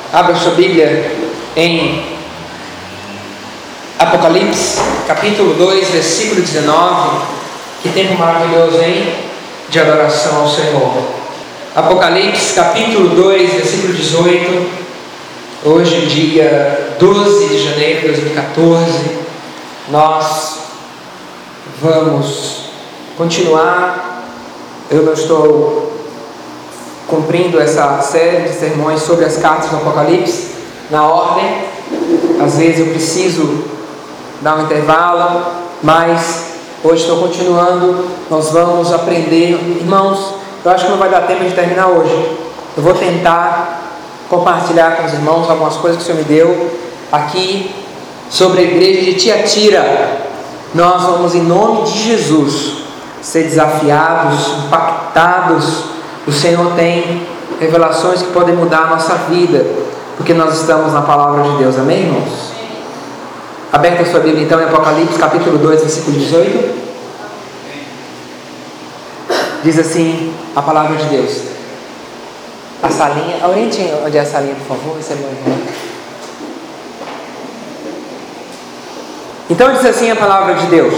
Abra sua Bíblia em Apocalipse, capítulo 2, versículo 19. Que tempo maravilhoso, hein? De adoração ao Senhor. Apocalipse, capítulo 2, versículo 18. Hoje, dia 12 de janeiro de 2014, nós vamos continuar. Eu não estou cumprindo essa série de sermões sobre as cartas do Apocalipse na ordem. Às vezes eu preciso dar um intervalo, mas hoje estou continuando. Nós vamos aprender, irmãos. Eu acho que não vai dar tempo de terminar hoje. Eu vou tentar compartilhar com os irmãos algumas coisas que o Senhor me deu aqui sobre a igreja de Tiatira. Nós vamos, em nome de Jesus, ser desafiados, impactados. O Senhor tem revelações que podem mudar a nossa vida, porque nós estamos na palavra de Deus. Amém, irmãos? Aberta a sua Bíblia então em Apocalipse capítulo 2, versículo 18. Diz assim a palavra de Deus. A salinha, oriente onde é a salinha, por favor. Esse é meu irmão. Então diz assim a palavra de Deus: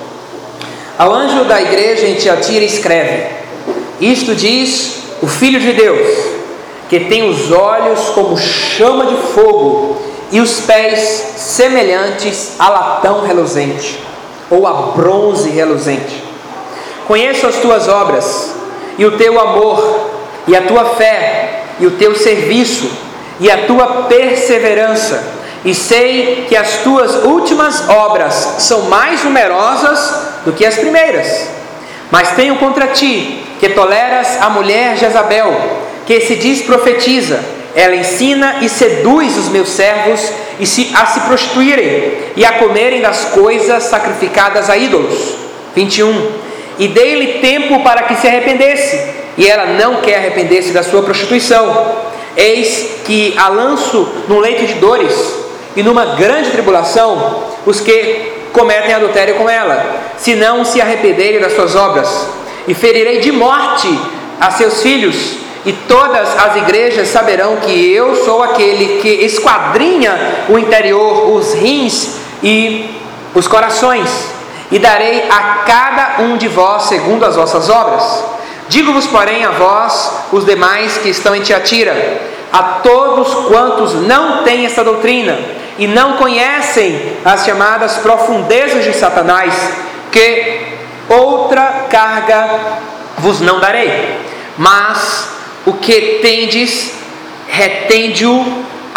ao anjo da igreja em Tiatira escreve: isto diz o Filho de Deus, que tem os olhos como chama de fogo e os pés semelhantes a latão reluzente, ou a bronze reluzente. Conheço as tuas obras, e o teu amor, e a tua fé, e o teu serviço, e a tua perseverança, e sei que as tuas últimas obras são mais numerosas do que as primeiras. Mas tenho contra ti que toleras a mulher Jezabel, que se diz profetiza. Ela ensina e seduz os meus servos a se prostituírem e a comerem das coisas sacrificadas a ídolos. 21. E dei-lhe tempo para que se arrependesse, e ela não quer arrepender-se da sua prostituição. Eis que a lanço num leito de dores e numa grande tribulação os que cometem adultério com ela, se não se arrependerem das suas obras. E ferirei de morte a seus filhos, e todas as igrejas saberão que eu sou aquele que esquadrinha o interior, os rins e os corações, e darei a cada um de vós segundo as vossas obras. Digo-vos, porém, a vós, os demais que estão em Tiatira, a todos quantos não têm esta doutrina e não conhecem as chamadas profundezas de Satanás, que outra carga vos não darei, mas o que tendes, retende-o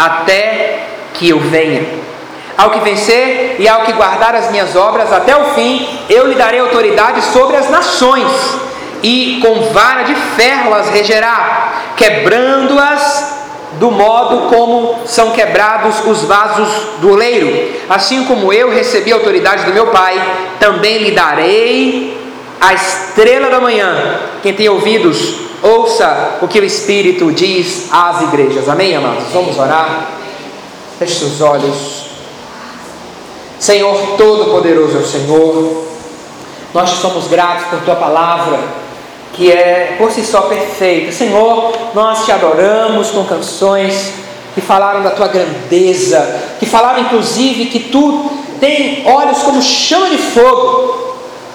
até que eu venha. Ao que vencer e ao que guardar as minhas obras até o fim, eu lhe darei autoridade sobre as nações, e com vara de ferro as regerá, quebrando-as do modo como são quebrados os vasos do oleiro. Assim como eu recebi a autoridade do meu Pai, também lhe darei a estrela da manhã. Quem tem ouvidos, ouça o que o Espírito diz às igrejas. Amém, amados? Vamos orar. Feche seus olhos. Senhor Todo-Poderoso é o Senhor. Nós te somos gratos por tua palavra, que é por si só perfeita. Senhor, nós te adoramos com canções que falaram da tua grandeza, que falaram inclusive que tu tem olhos como chama de fogo.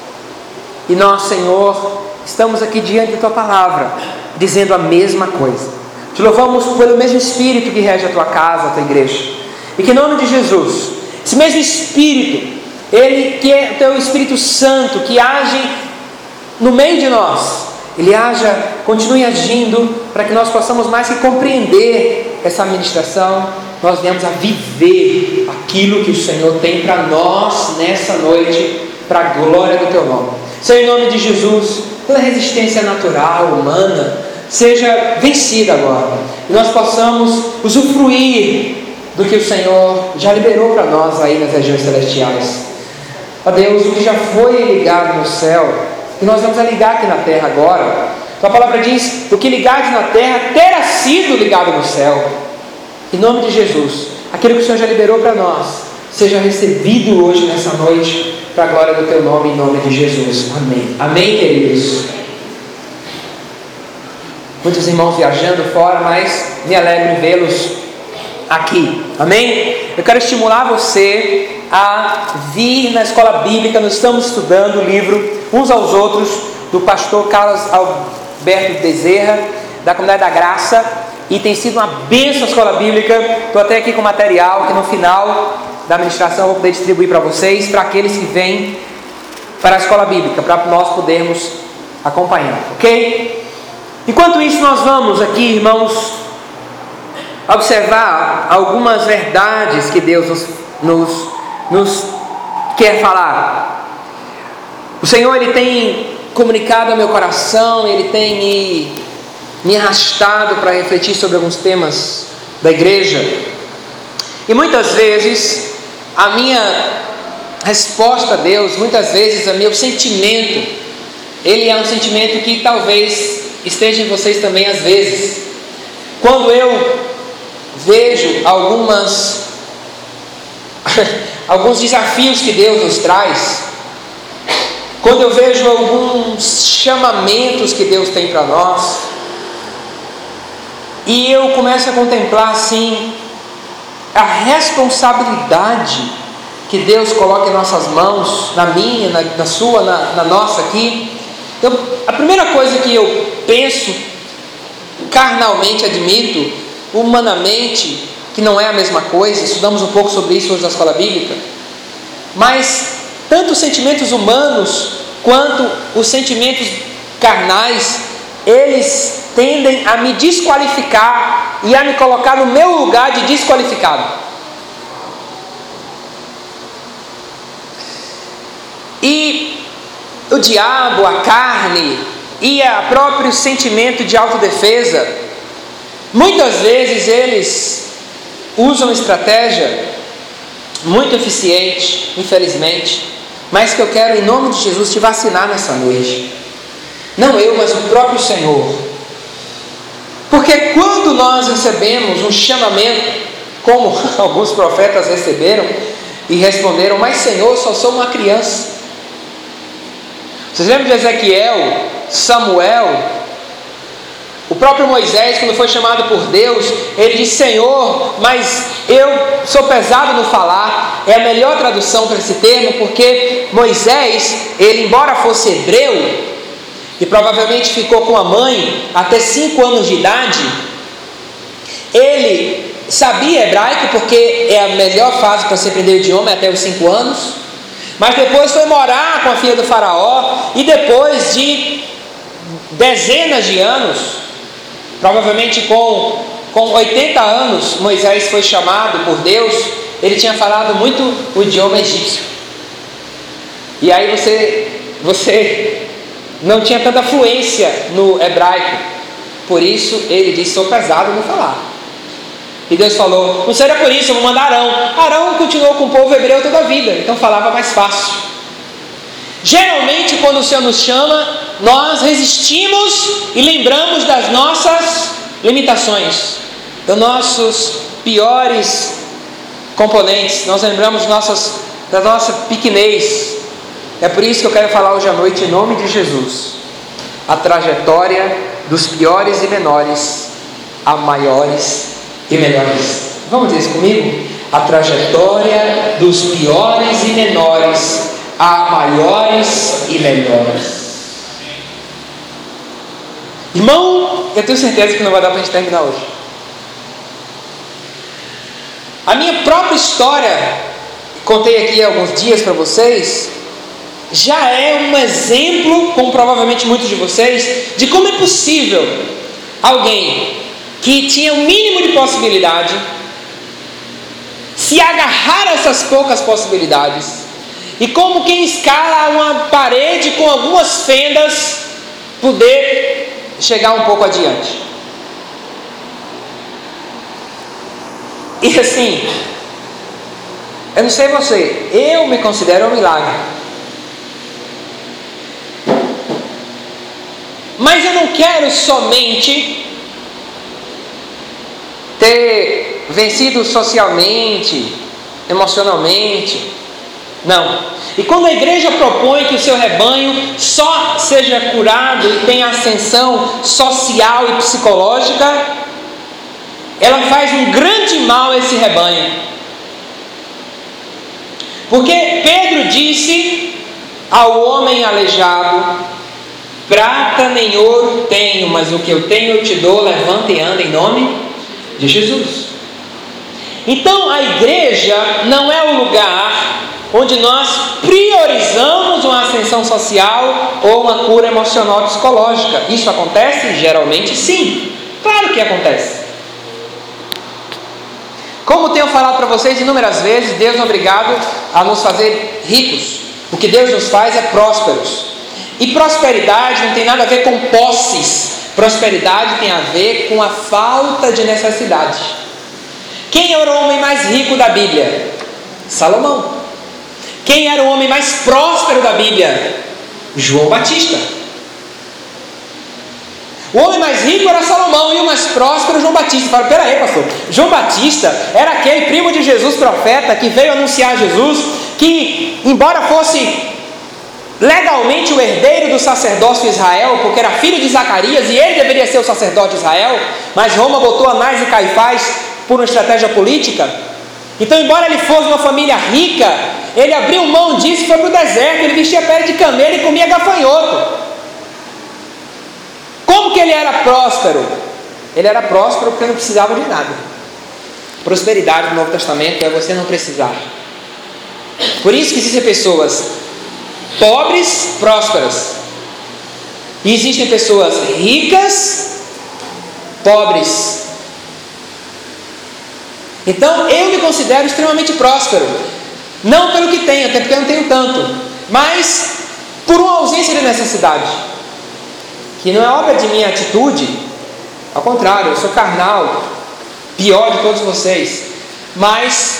E nós, Senhor, estamos aqui diante da tua palavra, dizendo a mesma coisa. Te louvamos pelo mesmo Espírito que rege a tua casa, a tua igreja. E que em nome de Jesus, esse mesmo Espírito, ele que é o teu Espírito Santo, que age no meio de nós, ele continue agindo, para que nós possamos mais que compreender essa ministração, nós venhamos a viver aquilo que o Senhor tem para nós nessa noite, para a glória do teu nome. Senhor, em nome de Jesus, toda resistência natural, humana, seja vencida agora, e nós possamos usufruir do que o Senhor já liberou para nós aí nas regiões celestiais. Ó Deus, o que já foi ligado no céu, que nós vamos a ligar aqui na terra agora. A palavra diz: o que ligares na terra terá sido ligado no céu. Em nome de Jesus, aquilo que o Senhor já liberou para nós, seja recebido hoje nessa noite, para a glória do teu nome, em nome de Jesus. Amém. Amém, queridos. Muitos irmãos viajando fora, mas me alegro em vê-los aqui. Amém? Eu quero estimular você a vir na escola bíblica. Nós estamos estudando o livro uns aos outros do pastor Carlos Alberto Bezerra, da Comunidade da Graça, e tem sido uma bênção a escola bíblica. Estou até aqui com material que no final da administração eu vou poder distribuir para vocês, para aqueles que vêm para a escola bíblica, para nós podermos acompanhar, ok? Enquanto isso, nós vamos aqui, irmãos, observar algumas verdades que Deus nos quer falar. O Senhor, Ele tem comunicado ao meu coração, Ele tem me arrastado para refletir sobre alguns temas da igreja, e muitas vezes a minha resposta a Deus, muitas vezes o meu sentimento, ele é um sentimento que talvez esteja em vocês também às vezes. Quando eu vejo alguns desafios que Deus nos traz, quando eu vejo alguns chamamentos que Deus tem para nós, e eu começo a contemplar assim a responsabilidade que Deus coloca em nossas mãos, na minha, na sua, na nossa aqui. Então, a primeira coisa que eu penso, carnalmente admito, humanamente, que não é a mesma coisa, estudamos um pouco sobre isso hoje na escola bíblica, mas tanto os sentimentos humanos quanto os sentimentos carnais, eles tendem a me desqualificar e a me colocar no meu lugar de desqualificado. E o diabo, a carne e o próprio sentimento de autodefesa, muitas vezes eles usam estratégia muito eficiente, infelizmente, mas que eu quero, em nome de Jesus, te vacinar nessa noite. Não eu, mas o próprio Senhor. Porque quando nós recebemos um chamamento, como alguns profetas receberam e responderam: mas Senhor, só sou uma criança. Vocês lembram de Ezequiel, Samuel, o próprio Moisés, quando foi chamado por Deus, ele disse: Senhor, mas eu sou pesado no falar. É a melhor tradução para esse termo, porque Moisés, ele embora fosse hebreu, e provavelmente ficou com a mãe até 5 anos de idade, ele sabia hebraico, porque é a melhor fase para se aprender o idioma, até os 5 anos, mas depois foi morar com a filha do faraó, e depois de dezenas de anos, provavelmente com 80 anos, Moisés foi chamado por Deus. Ele tinha falado muito o idioma egípcio, e aí você não tinha tanta fluência no hebraico, por isso ele disse: sou pesado no falar. E Deus falou: não será por isso, eu vou mandar Arão. Arão continuou com o povo hebreu toda a vida, então falava mais fácil. Geralmente, quando o Senhor nos chama, nós resistimos e lembramos das nossas limitações, dos nossos piores componentes. Nós lembramos da nossa pequenez. É por isso que eu quero falar hoje à noite, em nome de Jesus, a trajetória dos piores e menores a maiores e melhores. Vamos dizer isso comigo? A trajetória dos piores e menores a maiores e melhores. Irmão, eu tenho certeza que não vai dar para a gente terminar hoje. A minha própria história, contei aqui há alguns dias para vocês, já é um exemplo, como provavelmente muitos de vocês, de como é possível alguém que tinha o mínimo de possibilidade se agarrar a essas poucas possibilidades, e como quem escala uma parede com algumas fendas, poder chegar um pouco adiante. E assim, eu não sei você, eu me considero um milagre. Mas eu não quero somente ter vencido socialmente, emocionalmente. Não. E quando a igreja propõe que o seu rebanho só seja curado e tenha ascensão social e psicológica, ela faz um grande grande mal esse rebanho. Porque Pedro disse ao homem aleijado: prata nem ouro tenho, mas o que eu tenho eu te dou, levanta e anda em nome de Jesus. Então a igreja não é o lugar onde nós priorizamos uma ascensão social ou uma cura emocional psicológica. Isso acontece? Geralmente sim. Claro que acontece. Como tenho falado para vocês inúmeras vezes, Deus é obrigado a nos fazer ricos. O que Deus nos faz é prósperos. E prosperidade não tem nada a ver com posses. Prosperidade tem a ver com a falta de necessidade. Quem era o homem mais rico da Bíblia? Salomão. Quem era o homem mais próspero da Bíblia? João Batista. O homem mais rico era Salomão e o mais próspero João Batista. Fala, peraí, pastor, João Batista era aquele primo de Jesus, profeta, que veio anunciar Jesus, que embora fosse legalmente o herdeiro do sacerdócio de Israel, porque era filho de Zacarias e ele deveria ser o sacerdote de Israel, mas Roma botou Anás e Caifás por uma estratégia política. Então, embora ele fosse uma família rica, ele abriu mão disso e foi para o deserto. Ele vestia pele de camelo e comia gafanhoto. Como que ele era próspero? Ele era próspero porque não precisava de nada. Prosperidade no Novo Testamento é você não precisar. Por isso que existem pessoas pobres, prósperas. E existem pessoas ricas, pobres. Então eu me considero extremamente próspero. Não pelo que tenho, até porque eu não tenho tanto, mas por uma ausência de necessidade. Que não é obra de minha atitude. Ao contrário, eu sou carnal, pior de todos vocês. Mas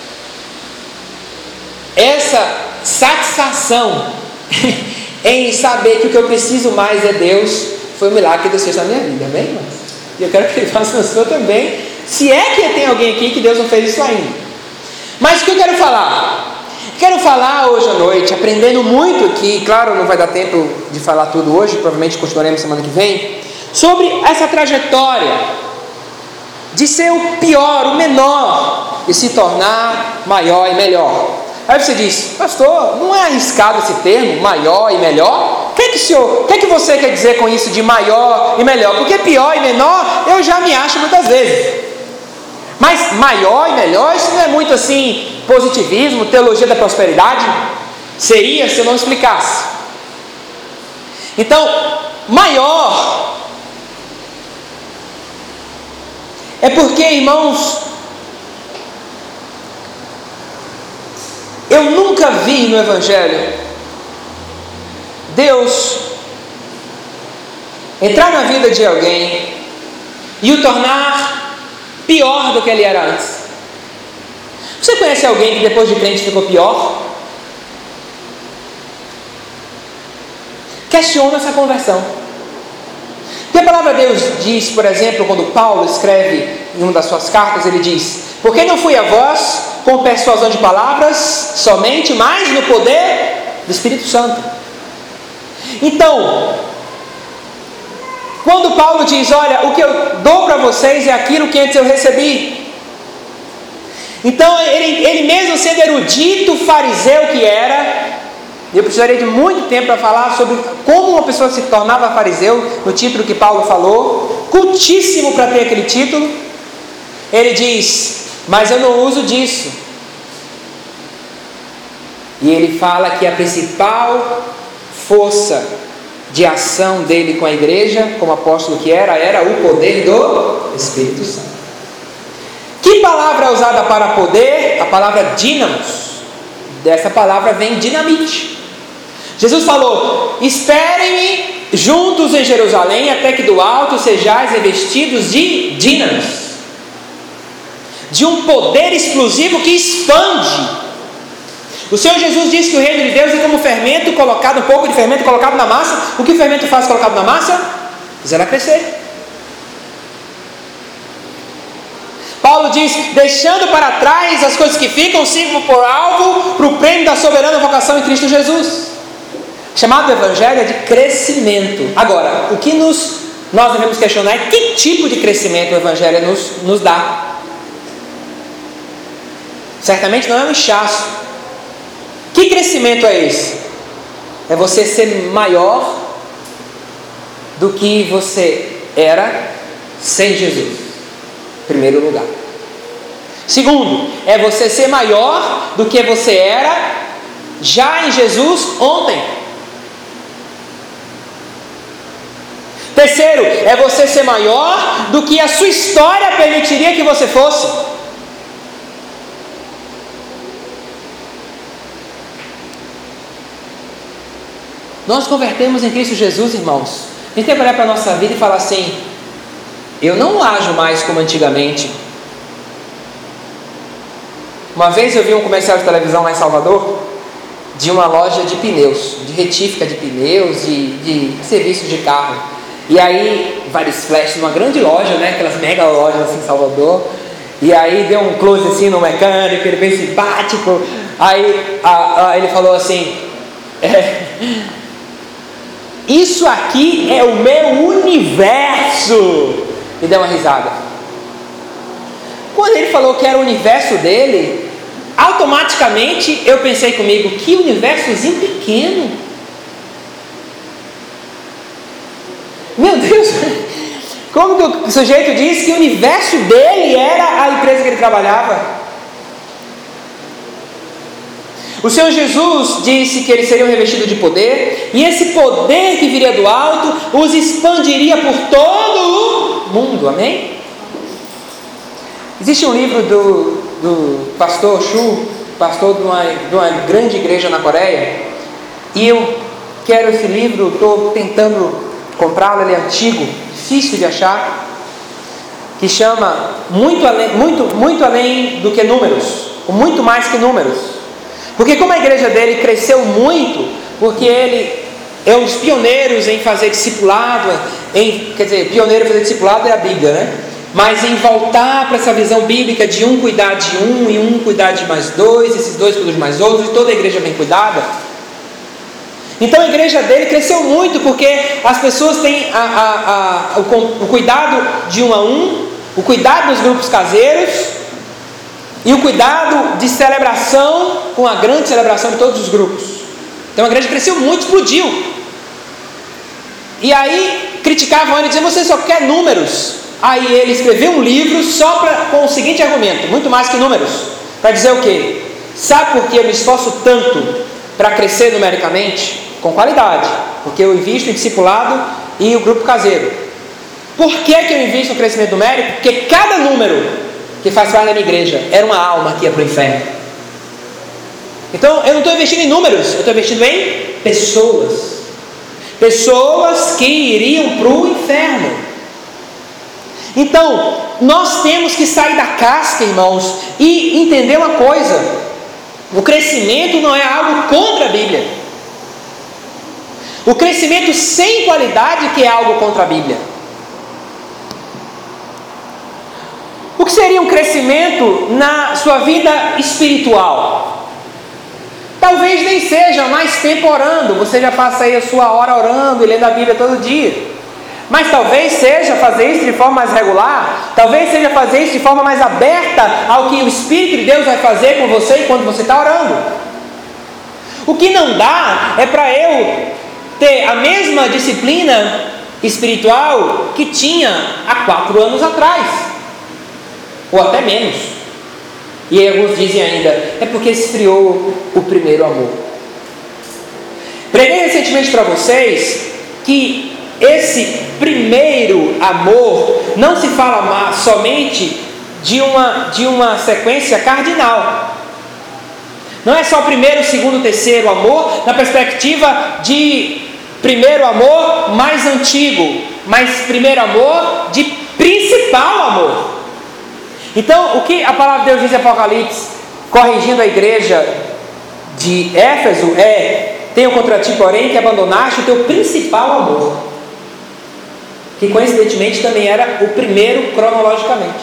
essa satisfação em saber que o que eu preciso mais é Deus, foi um milagre que Deus fez na minha vida, amém, irmãos? E eu quero que Ele faça na sua também, se é que tem alguém aqui que Deus não fez isso ainda. Mas o que eu quero falar? Quero falar hoje à noite, aprendendo muito aqui, claro, não vai dar tempo de falar tudo hoje, provavelmente continuaremos semana que vem, sobre essa trajetória de ser o pior, o menor, e se tornar maior e melhor. Aí você diz, pastor, não é arriscado esse termo, maior e melhor? O que que você quer dizer com isso de maior e melhor? Porque pior e menor, eu já me acho muitas vezes. Mas maior e melhor, isso não é muito assim, positivismo, teologia da prosperidade? Seria se eu não explicasse. Então, maior é porque, irmãos, eu nunca vi no Evangelho Deus entrar na vida de alguém e o tornar pior do que ele era antes. Você conhece alguém que depois de crente ficou pior? Questiona essa conversão. Porque a palavra de Deus diz, por exemplo, quando Paulo escreve em uma das suas cartas, ele diz: porque não fui a vós com persuasão de palavras somente, mas no poder do Espírito Santo. Então, quando Paulo diz, olha, o que eu dou para vocês é aquilo que antes eu recebi. Então, ele mesmo sendo erudito, fariseu que era, eu precisaria de muito tempo para falar sobre como uma pessoa se tornava fariseu, no título que Paulo falou, cultíssimo para ter aquele título. Ele diz, mas eu não uso disso. E ele fala que a principal força de ação dele com a igreja, como apóstolo que era o poder do Espírito Santo. Que palavra é usada para poder? A palavra dínamos. Dessa palavra vem dinamite. Jesus falou, esperem-me juntos em Jerusalém, até que do alto sejais revestidos de dínamos, de um poder explosivo que expande. O Senhor Jesus disse que o reino de Deus é como fermento colocado, um pouco de fermento colocado na massa. O que o fermento faz colocado na massa? Faz ela crescer. Paulo diz, deixando para trás as coisas que ficam, sirvo por alvo para o prêmio da soberana vocação em Cristo Jesus. Chamado Evangelho é de crescimento. Agora, o que nós devemos questionar é que tipo de crescimento o Evangelho nos dá. Certamente não é um inchaço. Que crescimento é esse? É você ser maior do que você era sem Jesus. Primeiro lugar. Segundo, é você ser maior do que você era já em Jesus ontem. Terceiro, é você ser maior do que a sua história permitiria que você fosse. Nós convertemos em Cristo Jesus, irmãos. A gente tem que olhar para a nossa vida e falar assim: eu não ajo mais como antigamente. Uma vez eu vi um comercial de televisão lá em Salvador, de uma loja de pneus, de retífica de pneus, de serviços de carro. E aí, vários flashes, uma grande loja, né? Aquelas mega lojas assim em Salvador. E aí deu um close assim no mecânico, ele bem simpático. Aí ele falou assim: isso aqui é o meu universo. E deu uma risada. Quando ele falou que era o universo dele, automaticamente eu pensei comigo: que universozinho pequeno. Meu Deus, como que o sujeito disse que o universo dele era a empresa que ele trabalhava? O Senhor Jesus disse que eles seriam revestidos de poder, e esse poder que viria do alto os expandiria por todo o mundo, amém? Existe um livro do pastor Chu, pastor de uma grande igreja na Coreia, e eu quero esse livro, estou tentando comprá-lo, ele é antigo, difícil de achar, que chama muito além do que números, ou muito mais que números. Porque como a igreja dele cresceu muito, porque ele é um dos pioneiros em fazer discipulado, pioneiro em fazer discipulado é a Bíblia, né? Mas em voltar para essa visão bíblica de um cuidar de um, e um cuidar de mais dois, esses dois cuidam de mais outros, e toda a igreja bem cuidada. Então a igreja dele cresceu muito, porque as pessoas têm o cuidado de um a um, o cuidado dos grupos caseiros, e o cuidado de celebração, com a grande celebração de todos os grupos. Então a igreja cresceu muito, explodiu. E aí criticavam ele, diziam: você só quer números. Aí ele escreveu um livro com o seguinte argumento: muito mais que números, para dizer o quê? Sabe por que eu me esforço tanto para crescer numericamente? Com qualidade, porque eu invisto em discipulado e o grupo caseiro. Por que eu invisto no crescimento numérico? Porque cada número que faz parte da minha igreja era uma alma que ia para o inferno. Então eu não estou investindo em números, eu estou investindo em pessoas. Pessoas que iriam para o inferno. Então nós temos que sair da casca, irmãos, e entender uma coisa: o crescimento não é algo contra a Bíblia. O crescimento sem qualidade que é algo contra a Bíblia. O que seria um crescimento na sua vida espiritual? Talvez nem seja mais tempo orando, você já passa aí a sua hora orando e lendo a Bíblia todo dia. Mas talvez seja fazer isso de forma mais regular, talvez seja fazer isso de forma mais aberta ao que o Espírito de Deus vai fazer com você enquanto você está orando. O que não dá é para eu ter a mesma disciplina espiritual que tinha há 4 anos atrás, ou até menos. E aí alguns dizem ainda: é porque esfriou o primeiro amor. Preguei recentemente para vocês que esse primeiro amor não se fala somente de uma sequência cardinal. Não é só o primeiro, o segundo, o terceiro amor na perspectiva de primeiro amor mais antigo, mas primeiro amor de principal amor. Então o que a palavra de Deus diz em Apocalipse, corrigindo a igreja de Éfeso, tenho contra ti, porém, que abandonaste o teu principal amor, que coincidentemente também era o primeiro cronologicamente.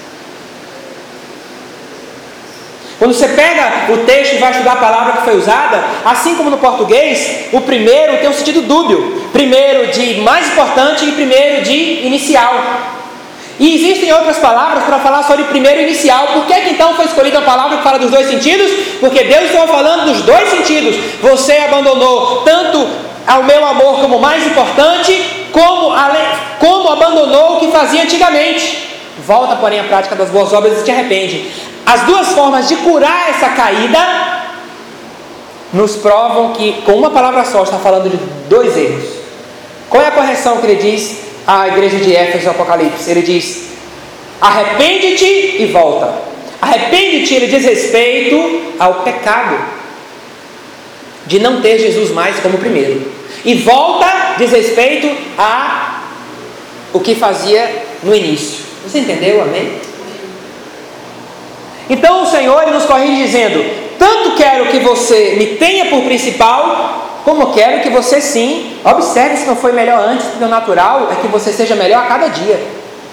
Quando você pega o texto e vai estudar a palavra que foi usada, assim como no português, o primeiro tem um sentido dúbio. Primeiro de mais importante e primeiro de inicial. E existem outras palavras para falar sobre o primeiro inicial. Por que então foi escolhida a palavra que fala dos dois sentidos? Porque Deus estava falando dos dois sentidos. Você abandonou tanto ao meu amor como mais importante, como abandonou o que fazia antigamente. Volta, porém, à prática das boas obras e te arrepende. As duas formas de curar essa caída nos provam que, com uma palavra só, está falando de dois erros. Qual é a correção que ele diz à igreja de Éfeso no Apocalipse? Ele diz: arrepende-te e volta. Arrepende-te, ele diz respeito ao pecado de não ter Jesus mais como primeiro. E volta diz respeito a o que fazia no início. Você entendeu? Amém? Então o Senhor ele nos corrige dizendo: tanto quero que você me tenha por principal, como quero que você sim, observe se não foi melhor antes, porque o natural é que você seja melhor a cada dia.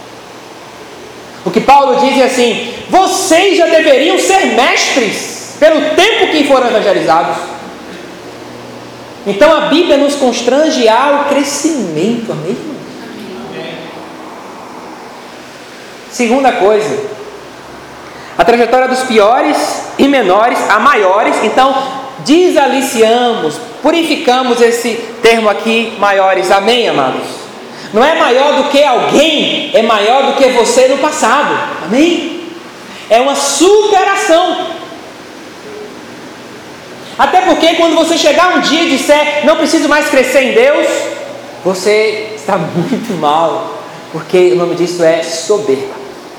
O que Paulo diz é assim: vocês já deveriam ser mestres pelo tempo que foram evangelizados. Então a Bíblia nos constrange ao crescimento, amém? Segunda coisa, a trajetória dos piores e menores a maiores. Então desaliciamos, purificamos esse termo aqui, maiores, amém, amados? Não é maior do que alguém, é maior do que você no passado, amém? É uma superação. Até porque quando você chegar um dia e disser: não preciso mais crescer em Deus, você está muito mal, porque o nome disso é soberba.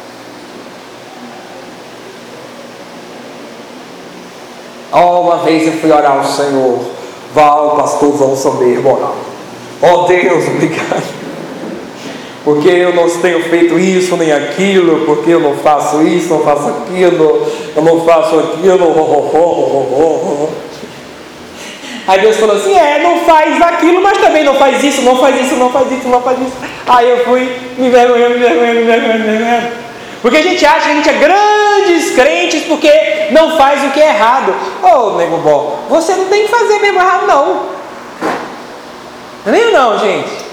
Uma vez eu fui orar ao Senhor: Val, pastorzão soberbo, orar. Deus, obrigado, porque eu não tenho feito isso nem aquilo, porque eu não faço isso, não faço aquilo, eu não faço aquilo. Aí Deus falou assim: não faz aquilo, mas também não faz isso, não faz isso, não faz isso, não faz isso. Aí eu fui me envergonhando. Porque a gente acha que a gente é grandes crentes porque não faz o que é errado. Nego bom, você não tem que fazer mesmo errado não. Nem não, gente.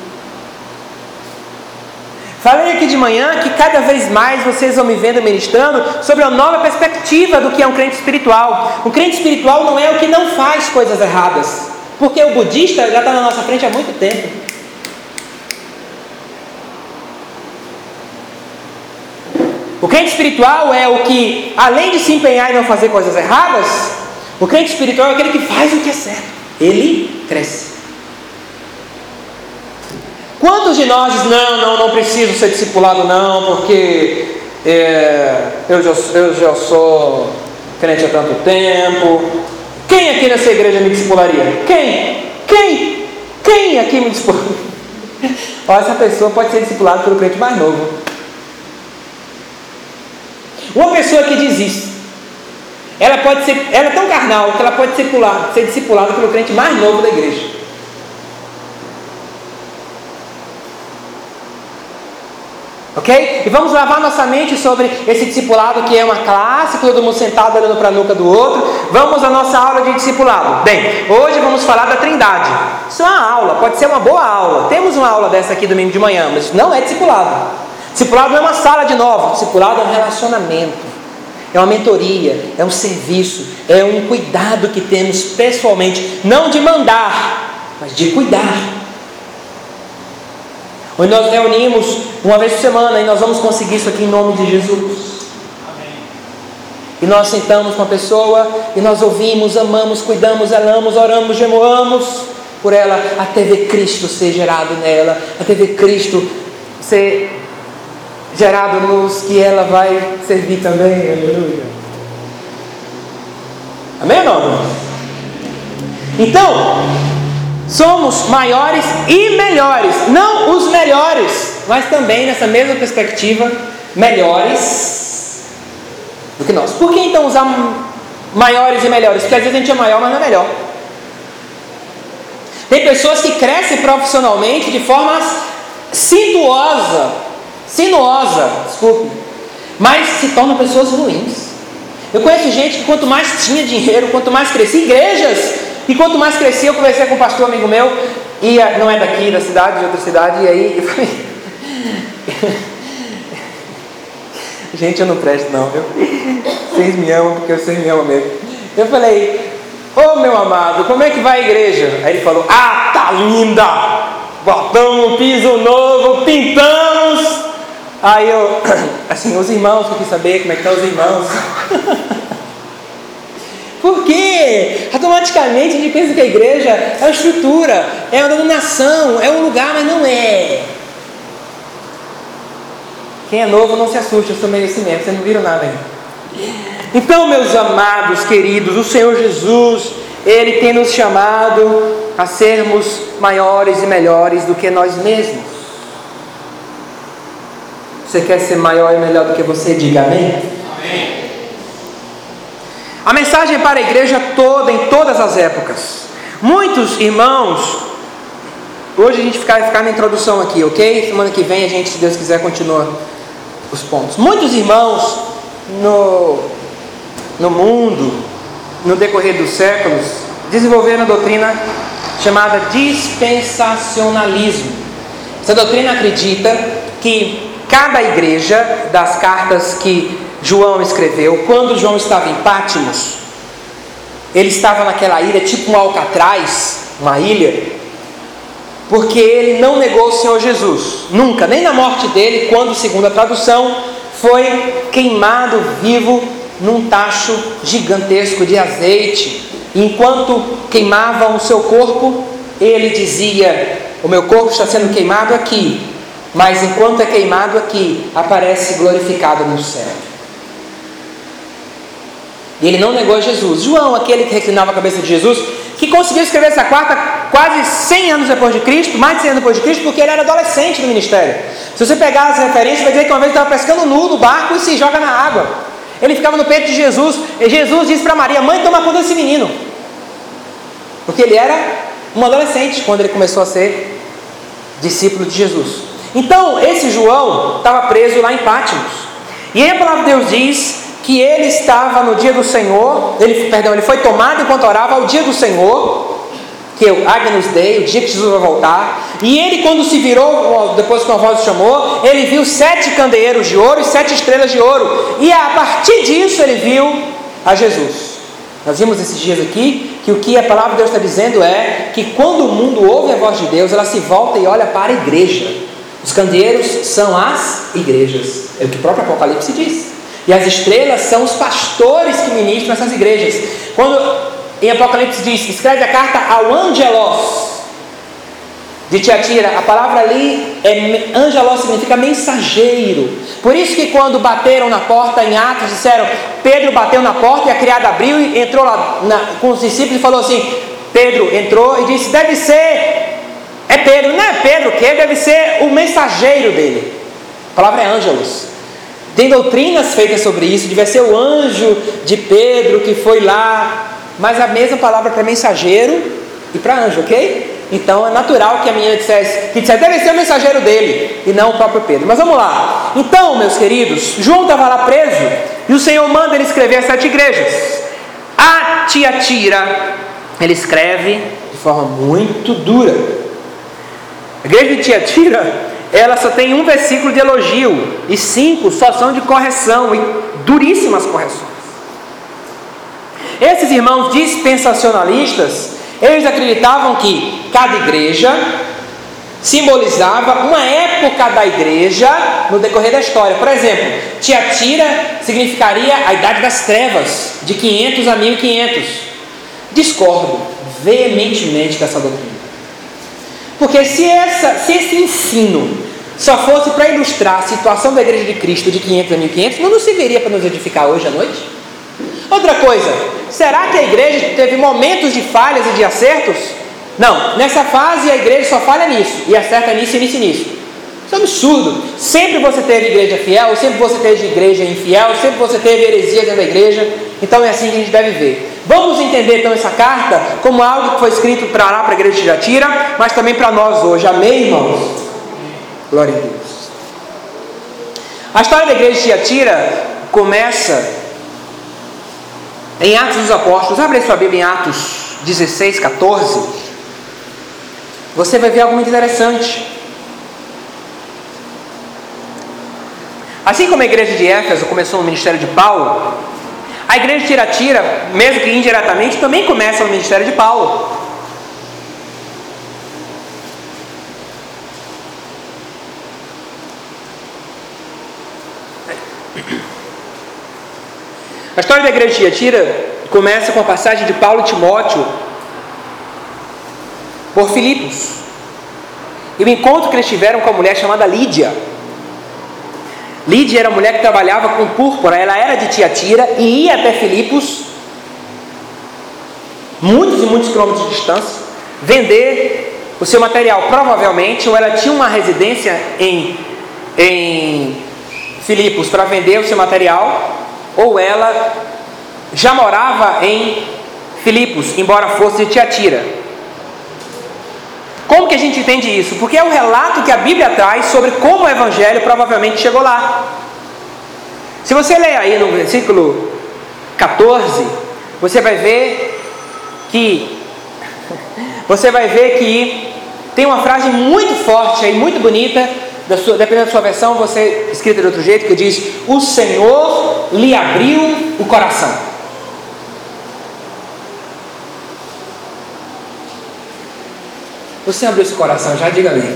Falei aqui de manhã que cada vez mais vocês vão me vendo ministrando sobre uma nova perspectiva do que é um crente espiritual. Um crente espiritual não é o que não faz coisas erradas, porque o budista já está na nossa frente há muito tempo. O crente espiritual é o que, além de se empenhar em não fazer coisas erradas, o crente espiritual é aquele que faz o que é certo. Ele cresce. Quantos de nós dizem: não preciso ser discipulado não, porque eu já sou crente há tanto tempo. Quem aqui nessa igreja me discipularia? Quem aqui me discipularia? Essa pessoa pode ser discipulada pelo crente mais novo. Uma pessoa que diz isso, ela é tão carnal que ela pode ser discipulada pelo crente mais novo da igreja. Ok? E vamos lavar nossa mente sobre esse discipulado que é uma classe, todo mundo sentado olhando para a nuca do outro. Vamos à nossa aula de discipulado. Bem, hoje vamos falar da Trindade. Isso é uma aula, pode ser uma boa aula. Temos uma aula dessa aqui domingo de manhã, mas não é discipulado. Discipulado não é uma sala de nova. Discipulado é um relacionamento, é uma mentoria, é um serviço, é um cuidado que temos pessoalmente, não de mandar, mas de cuidar. Onde nós reunimos uma vez por semana e nós vamos conseguir isso aqui em nome de Jesus. Amém. E nós sentamos com a pessoa e nós ouvimos, amamos, cuidamos, zelamos, oramos, gemoamos por ela, até ver Cristo ser gerado nela, até ver Cristo ser gerado nos que ela vai servir também. Aleluia. Amém ou não? Então, somos maiores e melhores, não os melhores, mas também nessa mesma perspectiva, melhores do que nós. Por que então usar maiores e melhores? Porque às vezes a gente é maior, mas não é melhor. Tem pessoas que crescem profissionalmente de forma sinuosa, mas se tornam pessoas ruins. Eu conheço gente que quanto mais tinha dinheiro, quanto mais crescia, igrejas, e quanto mais crescia, eu conversei com um pastor amigo meu, não é daqui da cidade, de outra cidade, e aí Gente, eu não presto não, viu? Vocês me amam porque vocês me amam mesmo. Eu falei, ô meu amado, como é que vai a igreja? Aí ele falou, tá linda! Botamos um piso novo, pintamos! Aí eu, assim, os irmãos, eu quis saber como é que estão os irmãos. Por quê? Automaticamente a gente pensa que a igreja é uma estrutura, é uma denominação, é um lugar, mas não é. Quem é novo não se assuste, eu sou meio assim mesmo, vocês não viram nada ainda. Então, meus amados, queridos, o Senhor Jesus, Ele tem nos chamado a sermos maiores e melhores do que nós mesmos. Você quer ser maior e melhor do que você? Diga amém. Amém. A mensagem é para a igreja toda, em todas as épocas. Muitos irmãos, hoje a gente vai ficar na introdução aqui, ok? Semana que vem a gente, se Deus quiser, continua os pontos. Muitos irmãos no mundo, no decorrer dos séculos, desenvolveram a doutrina chamada dispensacionalismo. Essa doutrina acredita que cada igreja, das cartas que João escreveu, quando João estava em Pátimos, ele estava naquela ilha, tipo um Alcatraz, uma ilha, porque ele não negou o Senhor Jesus, nunca, nem na morte dele, quando, segundo a tradução, foi queimado vivo num tacho gigantesco de azeite. Enquanto queimavam o seu corpo, ele dizia, o meu corpo está sendo queimado aqui, mas enquanto é queimado aqui, aparece glorificado no céu. E ele não negou Jesus. João, aquele que reclinava a cabeça de Jesus, que conseguiu escrever essa carta quase 100 anos depois de Cristo, mais de 100 anos depois de Cristo, porque ele era adolescente no ministério. Se você pegar as referências, vai dizer que uma vez ele estava pescando nu no barco e se joga na água. Ele ficava no peito de Jesus, e Jesus disse para Maria, mãe, toma conta desse menino. Porque ele era um adolescente quando ele começou a ser discípulo de Jesus. Então, esse João estava preso lá em Pátimos. E aí a palavra de Deus diz que ele estava no dia do Senhor, ele foi tomado enquanto orava ao dia do Senhor, que é o Agnus Dei, o dia que Jesus vai voltar. E ele, quando se virou, depois que uma voz o chamou, ele viu 7 candeeiros de ouro e 7 estrelas de ouro. E a partir disso ele viu a Jesus. Nós vimos esses dias aqui que o que a palavra de Deus está dizendo é que quando o mundo ouve a voz de Deus, ela se volta e olha para a igreja. Os candeeiros são as igrejas, é o que o próprio Apocalipse diz. E as estrelas são os pastores que ministram essas igrejas. Quando em Apocalipse diz, escreve a carta ao Angelos de Tiatira, a palavra ali Angelos significa mensageiro. Por isso que quando bateram na porta em Atos, disseram, Pedro bateu na porta e a criada abriu e entrou lá com os discípulos e falou assim, Pedro entrou e disse, deve ser, é Pedro, não é Pedro que deve ser o mensageiro dele. A palavra é Angelos. Tem doutrinas feitas sobre isso, devia ser o anjo de Pedro que foi lá, mas a mesma palavra para mensageiro e para anjo, ok? Então é natural que a menina dissesse deve ser o mensageiro dele e não o próprio Pedro. Mas vamos lá. Então, meus queridos, João estava lá preso e o Senhor manda ele escrever as 7 igrejas. A Tiatira, ele escreve de forma muito dura. A igreja de Tiatira, ela só tem um versículo de elogio e 5 só são de correção, e duríssimas correções. Esses irmãos dispensacionalistas, eles acreditavam que cada igreja simbolizava uma época da igreja no decorrer da história. Por exemplo, Tiatira significaria a idade das trevas, de 500 a 1500. Discordo veementemente dessa doutrina. Porque se esse ensino só fosse para ilustrar a situação da igreja de Cristo de 500 a 1500, não nos serviria para nos edificar hoje à noite? Outra coisa, será que a igreja teve momentos de falhas e de acertos? Não, nessa fase a igreja só falha nisso, e acerta nisso e nisso e nisso. Isso é um absurdo. Sempre você teve igreja fiel, sempre você teve igreja infiel, sempre você teve heresia dentro da igreja. Então é assim que a gente deve ver. Vamos entender então essa carta como algo que foi escrito para lá, para a igreja de Tiatira, mas também para nós hoje. Amém, irmãos? Glória a Deus. A história da igreja de Tiatira começa em Atos dos Apóstolos. Abre sua Bíblia em Atos 16, 14. Você vai ver algo muito interessante. Assim como a igreja de Éfeso começou no ministério de Paulo, a igreja de Tiatira, mesmo que indiretamente, também começa no ministério de Paulo. A história da igreja de Tiatira começa com a passagem de Paulo e Timóteo por Filipos e o encontro que eles tiveram com a mulher chamada Lídia. Lídia era a mulher que trabalhava com púrpura. Ela era de Tiatira e ia até Filipos, muitos e muitos quilômetros de distância, vender o seu material. Provavelmente, ou ela tinha uma residência em Filipos para vender o seu material, ou ela já morava em Filipos, embora fosse de Tiatira. Como que a gente entende isso? Porque é o relato que a Bíblia traz sobre como o Evangelho provavelmente chegou lá. Se você ler aí no versículo 14, você vai ver que tem uma frase muito forte e muito bonita, dependendo da sua versão, você escrita de outro jeito, que diz: o Senhor lhe abriu o coração. Você abriu esse coração já? Diga amém.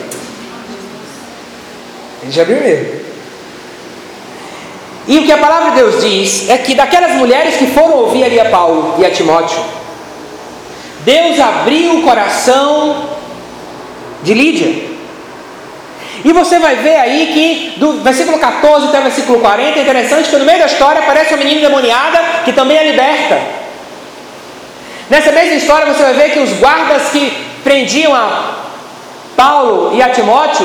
Ele já abriu mesmo. E o que a palavra de Deus diz é que daquelas mulheres que foram ouvir ali a Paulo e a Timóteo, Deus abriu o coração de Lídia. E você vai ver aí que do versículo 14 até o versículo 40, é interessante que no meio da história aparece uma menina demoniada que também é liberta. Nessa mesma história você vai ver que os guardas que prendiam a Paulo e a Timóteo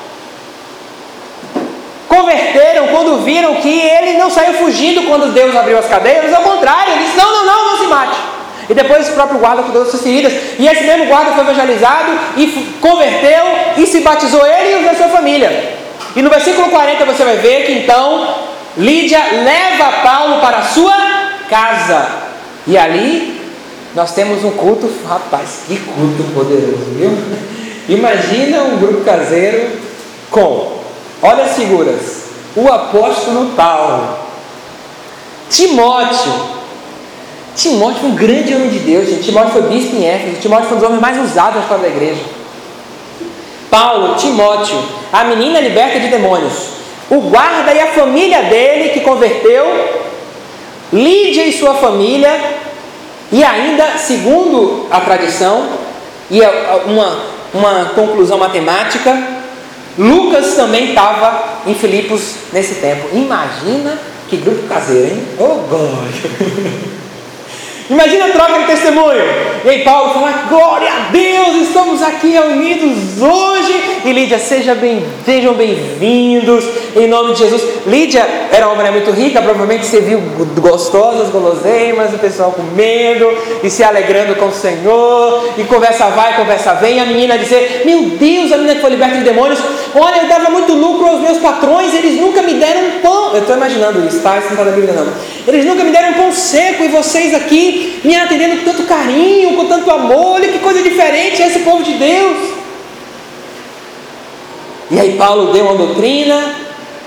converteram quando viram que ele não saiu fugindo quando Deus abriu as cadeias. Ao contrário, ele disse: não se mate. E depois o próprio guarda cuidou das suas feridas, e esse mesmo guarda foi evangelizado e converteu e se batizou, ele e os da sua família. E no versículo 40 você vai ver que então Lídia leva Paulo para a sua casa, e ali nós temos um culto. Rapaz, que culto poderoso, viu? Imagina um grupo caseiro com, olha as figuras, o apóstolo Paulo, Timóteo foi um grande homem de Deus, gente. Timóteo foi bispo em Éfeso. Timóteo foi um dos homens mais usados na história da igreja. Paulo, Timóteo, a menina liberta de demônios, o guarda e a família dele que converteu, Lídia e sua família, e ainda, segundo a tradição, e uma conclusão matemática, Lucas também estava em Filipos nesse tempo. Imagina que grupo caseiro, hein? Oh, glória! Imagina a troca de testemunho. E aí Paulo fala: glória a Deus, estamos aqui reunidos hoje. E Lídia: sejam bem-vindos em nome de Jesus. Lídia era uma mulher muito rica, provavelmente serviu gostosas guloseimas, o pessoal comendo e se alegrando com o Senhor, e conversa vai, conversa vem. E a menina dizer: meu Deus, a menina que foi liberta de demônios, olha, eu dava muito lucro aos meus patrões, eles nunca me deram um pão. Eu estou imaginando isso, tá? Isso não está na Bíblia não. Eles nunca me deram um pão seco, e vocês aqui me atendendo com tanto carinho, com tanto amor. Olha que coisa diferente esse povo de Deus. E aí Paulo deu uma doutrina,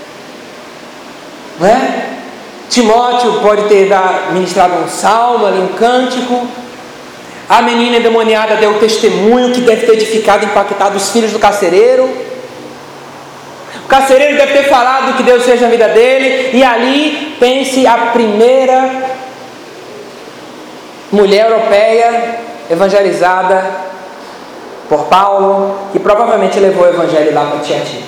né? Timóteo pode ter ministrado um salmo ali, um cântico. A menina endemoniada deu um testemunho que deve ter edificado, impactado os filhos do carcereiro. O carcereiro deve ter falado que Deus fez na vida dele. E ali tem-se a primeira mulher europeia evangelizada por Paulo, que provavelmente levou o evangelho lá para Tiatira.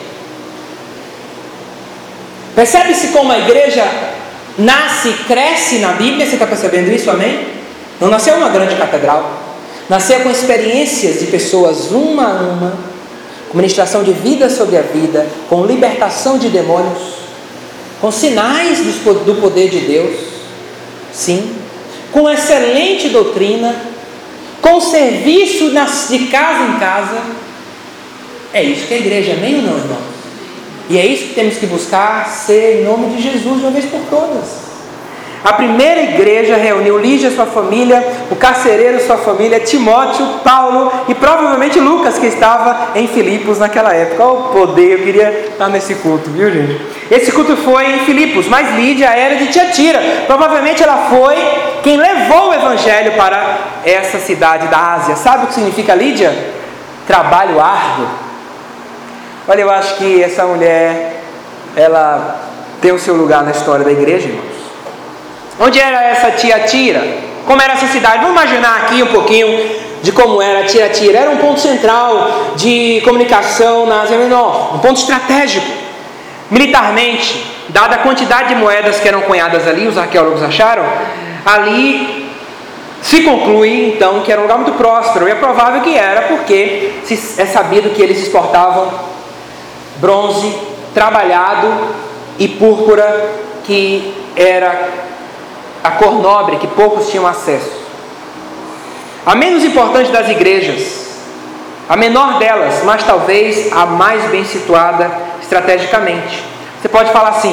Percebe-se como a igreja nasce e cresce na Bíblia? Você está percebendo isso, amém? Não nasceu uma grande catedral, nasceu com experiências de pessoas uma a uma, com ministração de vida sobre a vida, com libertação de demônios, com sinais do poder de Deus, sim, com excelente doutrina, com serviço de casa em casa. É isso que é a igreja, amém ou não, irmão? E é isso que temos que buscar ser em nome de Jesus de uma vez por todas. A primeira igreja reuniu Lígia, sua família, o carcereiro, sua família, Timóteo, Paulo e provavelmente Lucas, que estava em Filipos naquela época. Oh, poder, eu queria estar nesse culto, viu, gente? Esse culto foi em Filipos, mas Lídia era de Tiatira. Provavelmente ela foi quem levou o evangelho para essa cidade da Ásia. Sabe o que significa Lídia? Trabalho árduo. Olha, eu acho que essa mulher, ela tem o seu lugar na história da igreja, irmãos. Onde era essa Tiatira? Como era essa cidade? Vamos imaginar aqui um pouquinho de como era Tiatira. Era um ponto central de comunicação na Ásia Menor, um ponto estratégico. Militarmente, dada a quantidade de moedas que eram cunhadas ali, os arqueólogos acharam, ali se conclui então que era um lugar muito próspero. E é provável que era, porque é sabido que eles exportavam bronze trabalhado e púrpura, que era a cor nobre que poucos tinham acesso. A menos importante das igrejas, a menor delas, mas talvez a mais bem situada estrategicamente. Você pode falar assim: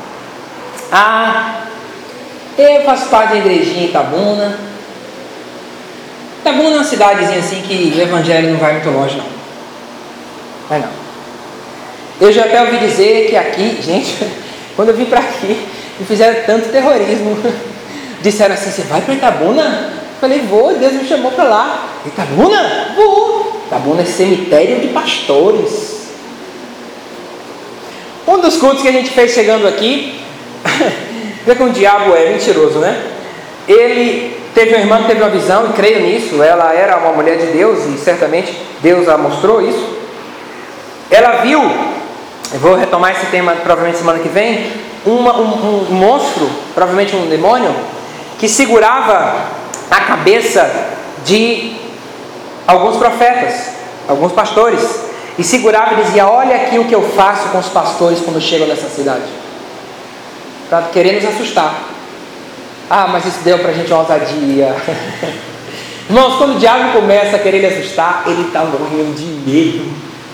eu faço parte da igrejinha em Itabuna. Itabuna é uma cidadezinha assim que o evangelho não vai muito longe, não. Vai não. Eu já até ouvi dizer que aqui, gente, quando eu vim para aqui, me fizeram tanto terrorismo. Disseram assim: você vai para Itabuna? Eu falei: vou, Deus me chamou para lá. Itabuna? Vou. Itabuna é cemitério de pastores. Um dos cultos que a gente fez chegando aqui, vê como o diabo é mentiroso, né? Ele teve uma irmã que teve uma visão, e creio nisso, ela era uma mulher de Deus, e certamente Deus a mostrou isso. Ela viu, eu vou retomar esse tema provavelmente semana que vem, um monstro, provavelmente um demônio, que segurava a cabeça de alguns profetas, alguns pastores, e segurava e dizia: olha aqui o que eu faço com os pastores quando chegam nessa cidade, para querer nos assustar. Mas isso deu para a gente uma ousadia. Irmãos, quando o diabo começa a querer lhe assustar, ele está morrendo de medo.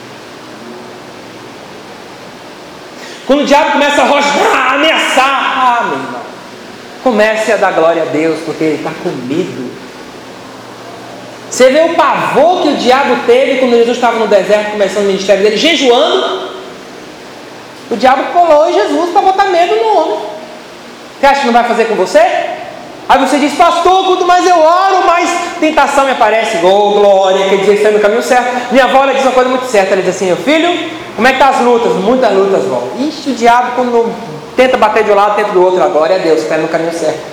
Quando o diabo começa a rosnar, ameaçar, meu irmão, comece a dar glória a Deus, porque ele está com medo. Você vê o pavor que o diabo teve quando Jesus estava no deserto, começando o ministério dele, jejuando. O diabo colou em Jesus para botar medo no homem. Você acha que não vai fazer com você? Aí você diz: pastor, quanto mais eu oro, mais tentação me aparece. Glória, quer dizer que está no caminho certo. Minha avó, ela diz uma coisa muito certa. Ela diz assim: meu filho, como é que estão as lutas? Muitas lutas, vó. Ixi, o diabo, quando tenta bater de um lado, tenta do outro. Glória a Deus, está no caminho certo.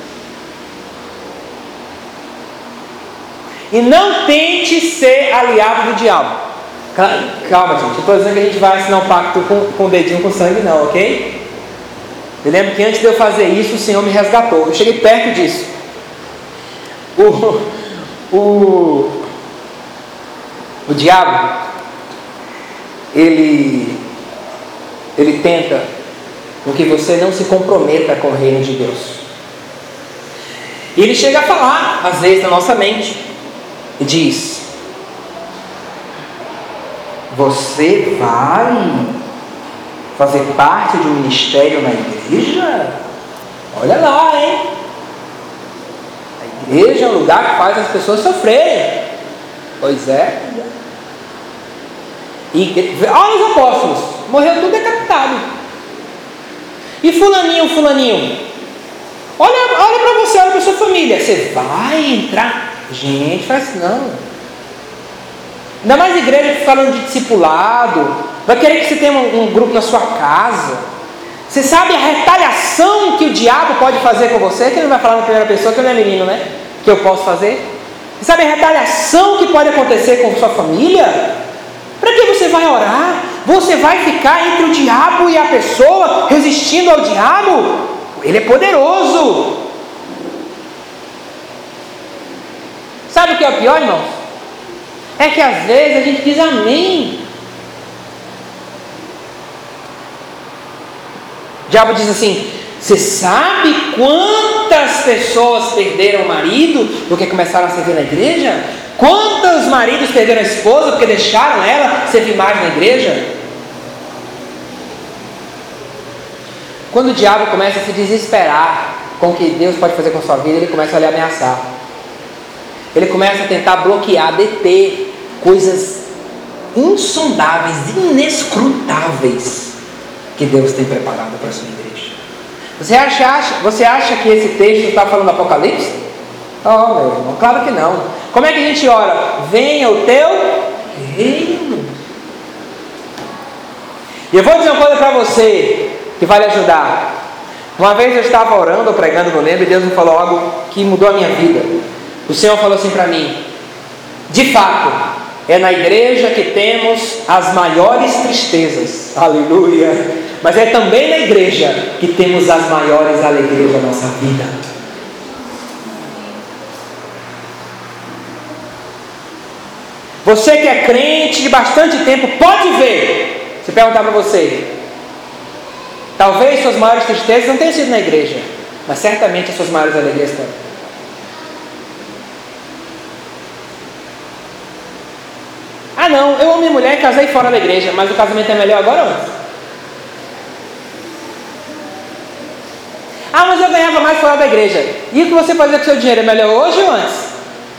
E não tente ser aliado do diabo. Calma, gente, eu estou dizendo que a gente vai assinar um pacto com o dedinho com sangue, não, ok? Eu lembro que antes de eu fazer isso, o Senhor me resgatou. Eu cheguei perto disso. O diabo, ele tenta com que você não se comprometa com o reino de Deus. E ele chega a falar, às vezes, na nossa mente, e diz: você vai fazer parte de um ministério na igreja? Olha lá, hein? A igreja é um lugar que faz as pessoas sofrerem. Pois é. E olha os apóstolos, morreu tudo decapitado. E fulaninho, olha para você, olha para sua família. Você vai entrar? Gente, faz isso não. Ainda mais igreja que falando de discipulado, vai querer que você tenha um grupo na sua casa. Você sabe a retaliação que o diabo pode fazer com você? Que ele não vai falar na primeira pessoa, que ele não é menino, né? Que eu posso fazer. Você sabe a retaliação que pode acontecer com sua família? Para que você vai orar? Você vai ficar entre o diabo e a pessoa, resistindo ao diabo? Ele é poderoso. Sabe o que é o pior, irmãos? É que às vezes a gente diz amém. O diabo diz assim: você sabe quantas pessoas perderam o marido porque começaram a servir na igreja? Quantos maridos perderam a esposa porque deixaram ela servir mais na igreja? Quando o diabo começa a se desesperar com o que Deus pode fazer com a sua vida, ele começa a lhe ameaçar. Ele começa a tentar bloquear, deter coisas insondáveis, inescrutáveis que Deus tem preparado para a sua igreja. Você acha que esse texto está falando do Apocalipse? Oh, meu irmão, claro que não. Como é que a gente ora? Venha o teu reino. E eu vou dizer uma coisa para você que vai lhe ajudar. Uma vez eu estava orando ou pregando, não lembro, e Deus me falou algo que mudou a minha vida. O Senhor falou assim para mim: de fato, é na igreja que temos as maiores tristezas, aleluia, mas é também na igreja que temos as maiores alegrias da nossa vida. Você que é crente de bastante tempo pode ver. Se perguntar para você, talvez suas maiores tristezas não tenham sido na igreja, mas certamente as suas maiores alegrias estão. Ah não, eu amo minha mulher e casei fora da igreja, mas o casamento é melhor agora ou antes? Ah, mas eu ganhava mais fora da igreja. E o que você fazia com o seu dinheiro é melhor hoje ou antes?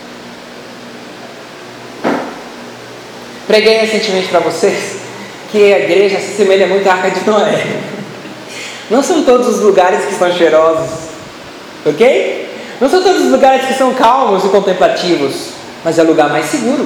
Preguei recentemente para vocês que a igreja se assemelha muito à Arca de Noé. Não são todos os lugares que são cheirosos, ok? Não são todos os lugares que são calmos e contemplativos, mas é o lugar mais seguro.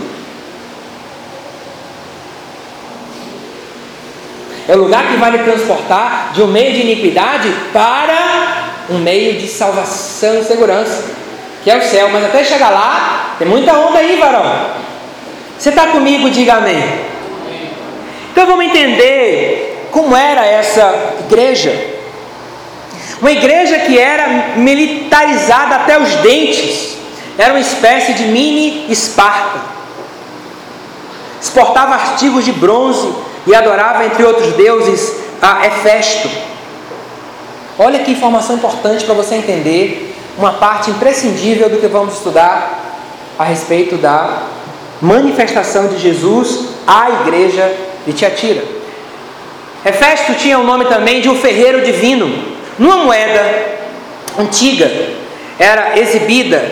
É o lugar que vai lhe transportar de um meio de iniquidade para um meio de salvação e segurança, que é o céu. Mas até chegar lá, tem muita onda aí, varão. Você está comigo? Diga amém. Então vamos entender como era essa igreja. Uma igreja que era militarizada até os dentes. Era uma espécie de mini Esparta. Exportava artigos de bronze e adorava, entre outros deuses, a Hefesto. Olha que informação importante para você entender uma parte imprescindível do que vamos estudar a respeito da manifestação de Jesus à igreja de Tiatira. Hefesto tinha o nome também de um ferreiro divino. Numa moeda antiga era exibida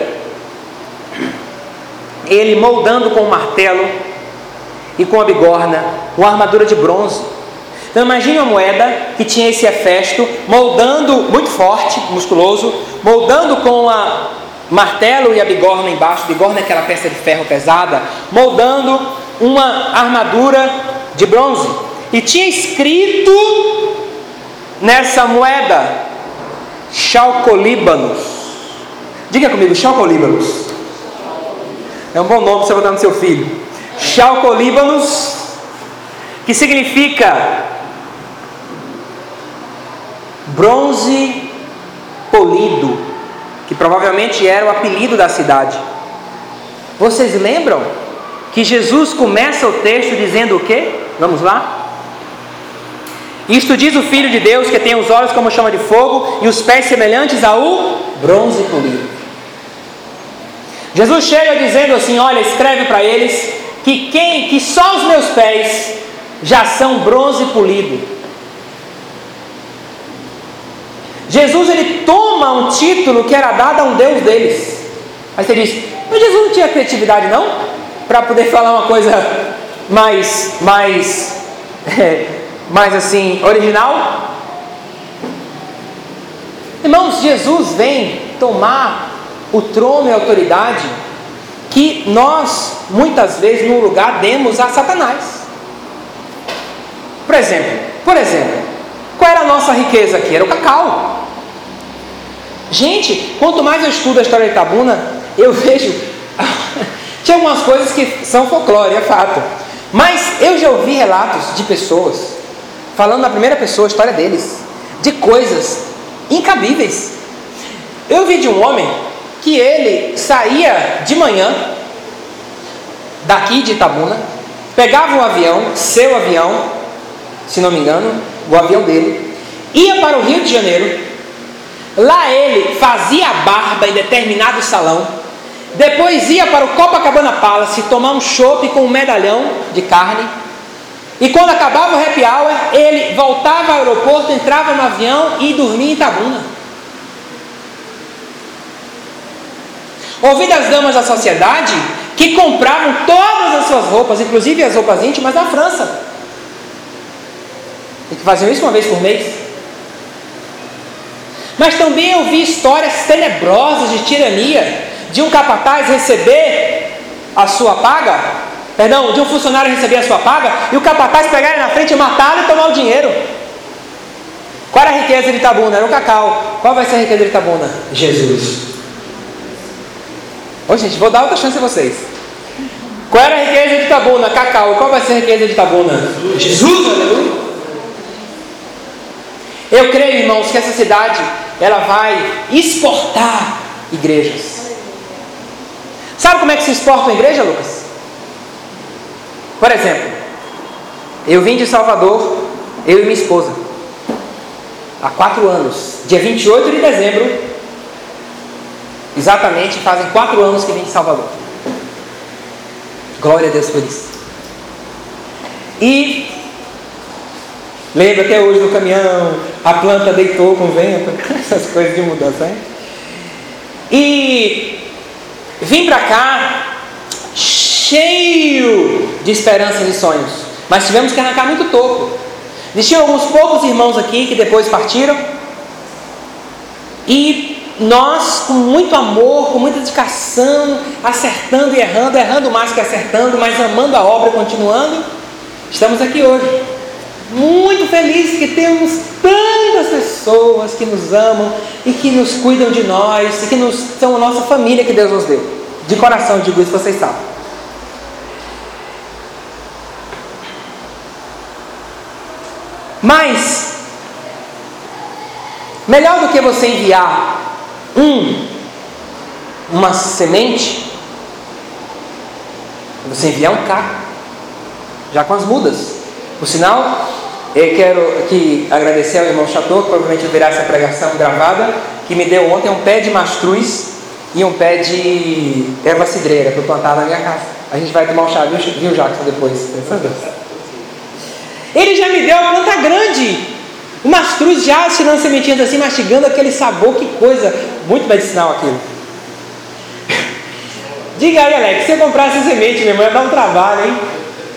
ele moldando com um martelo e com a bigorna uma armadura de bronze. Então imagine uma moeda que tinha esse Hefesto moldando, muito forte, musculoso, moldando com a martelo e a bigorna embaixo. Bigorna é aquela peça de ferro pesada, moldando uma armadura de bronze. E tinha escrito nessa moeda Chalcolíbanos. Diga comigo, Chalcolíbanos. É um bom nome para você botar no seu filho. Chalcolíbanos, que significa bronze polido, que provavelmente era o apelido da cidade. Vocês lembram que Jesus começa o texto dizendo o quê? Vamos lá? Isto diz o Filho de Deus, que tem os olhos como chama de fogo e os pés semelhantes ao bronze polido. Jesus chega dizendo assim: olha, escreve para eles que só os meus pés já são bronze polido. Jesus, ele toma um título que era dado a um Deus deles. Aí você diz: mas Jesus não tinha criatividade não? Para poder falar uma coisa mais assim, original? Irmãos, Jesus vem tomar o trono e a autoridade que nós, muitas vezes, no lugar, demos a Satanás. Por exemplo, qual era a nossa riqueza aqui? Era o cacau. Gente, quanto mais eu estudo a história de Itabuna, eu vejo tinha algumas coisas que são folclore, é fato, mas eu já ouvi relatos de pessoas falando na primeira pessoa a história deles, de coisas incabíveis. Eu vi de um homem que ele saía de manhã daqui de Itabuna, pegava um avião, seu avião, se não me engano, o avião dele, ia para o Rio de Janeiro. Lá ele fazia a barba em determinado salão, depois ia para o Copacabana Palace tomar um chopp com um medalhão de carne, e quando acabava o happy hour, ele voltava ao aeroporto, entrava no avião e dormia em Itabuna. Ouvi das damas da sociedade que compravam todas as suas roupas, inclusive as roupas íntimas, na França. E que faziam isso uma vez por mês. Mas também ouvi histórias tenebrosas de tirania, de um capataz receber a sua paga, de um funcionário receber a sua paga, e o capataz pegar ele na frente, matá-lo e tomar o dinheiro. Qual era a riqueza de Itabuna? Era o cacau. Qual vai ser a riqueza de Itabuna? Jesus. Ô gente, vou dar outra chance a vocês. Qual era a riqueza de Itabuna? Cacau. Qual vai ser a riqueza de Itabuna? Jesus, aleluia. Eu creio, irmãos, que essa cidade, ela vai exportar igrejas. Sabe como é que se exporta uma igreja, Lucas? Por exemplo, eu vim de Salvador, eu e minha esposa, há 4 anos, dia 28 de dezembro, exatamente fazem 4 anos que vim de Salvador. Glória a Deus por isso. E lembro até hoje do caminhão, a planta deitou com vento, essas coisas de mudança, hein? E vim para cá cheio de esperanças e sonhos, mas tivemos que arrancar muito toco. Existiam alguns poucos irmãos aqui que depois partiram, e nós, com muito amor, com muita dedicação, acertando e errando, errando mais que acertando, mas amando a obra, continuando, estamos aqui hoje, muito felizes que temos tantas pessoas que nos amam e que nos cuidam de nós e que são a nossa família que Deus nos deu. De coração digo isso, vocês sabem. Mas melhor do que você enviar uma semente, você enviar um caco, já com as mudas. Por sinal, eu quero aqui agradecer ao irmão Chateau, que provavelmente verá essa pregação gravada, que me deu ontem um pé de mastruz e um pé de erva cidreira para plantar na minha casa. A gente vai tomar um chá, viu Jackson, depois? Ele já me deu uma planta grande, o mastruz já tirando sementinhas assim, mastigando aquele sabor, que coisa, muito medicinal aquilo. Diga aí, Alex, se você comprar essa semente, minha irmã, dá um trabalho, hein?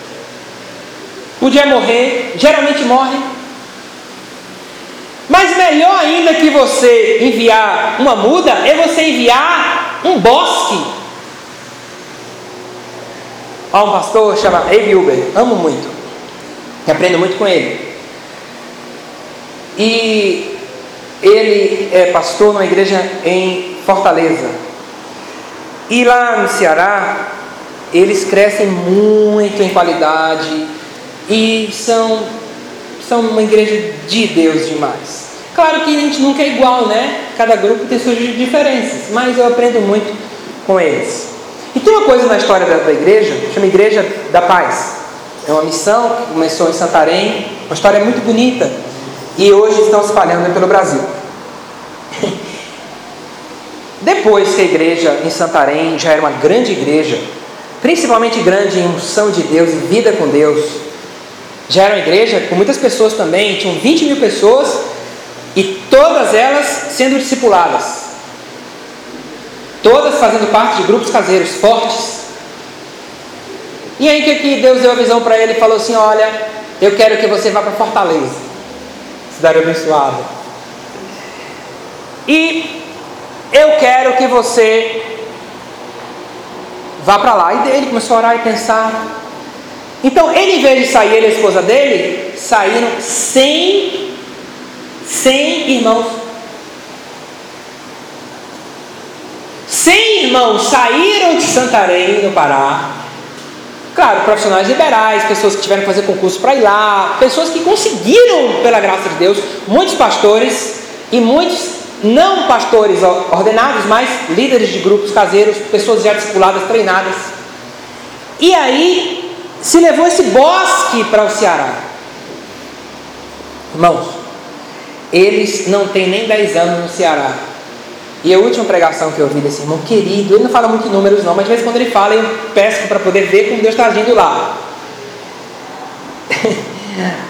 Podia morrer, geralmente morre. Mas melhor ainda que você enviar uma muda, é você enviar um bosque. Há um pastor chamado Abe Uber, amo muito, aprendo muito com ele. E ele é pastor numa igreja em Fortaleza. E lá no Ceará, eles crescem muito em qualidade e são uma igreja de Deus demais. Claro que a gente nunca é igual, né? Cada grupo tem suas diferenças, mas eu aprendo muito com eles. E tem uma coisa na história da igreja, chama Igreja da Paz. É uma missão que começou em Santarém, uma história muito bonita, e hoje estão se espalhando pelo Brasil. Depois que a igreja em Santarém já era uma grande igreja, principalmente grande em unção de Deus e vida com Deus, já era uma igreja com muitas pessoas também, tinham 20 mil pessoas, e todas elas sendo discipuladas, todas fazendo parte de grupos caseiros fortes. E aí que Deus deu a visão para ele e falou assim: olha, eu quero que você vá para Fortaleza, cidade abençoada, e eu quero que você vá para lá. E ele começou a orar e pensar. Então ele, em vez de sair, ele e a esposa dele saíram 100 irmãos. 100 irmãos saíram de Santarém, no Pará. Claro, profissionais liberais, pessoas que tiveram que fazer concurso para ir lá, pessoas que conseguiram, pela graça de Deus, muitos pastores e muitos não pastores ordenados, mas líderes de grupos caseiros, pessoas já discipuladas, treinadas. E aí se levou esse bosque para o Ceará. Irmãos, eles não têm nem 10 anos no Ceará. E a última pregação que eu ouvi desse irmão querido, ele não fala muito em números não, mas de vez em quando ele fala, eu peço para poder ver como Deus está agindo lá.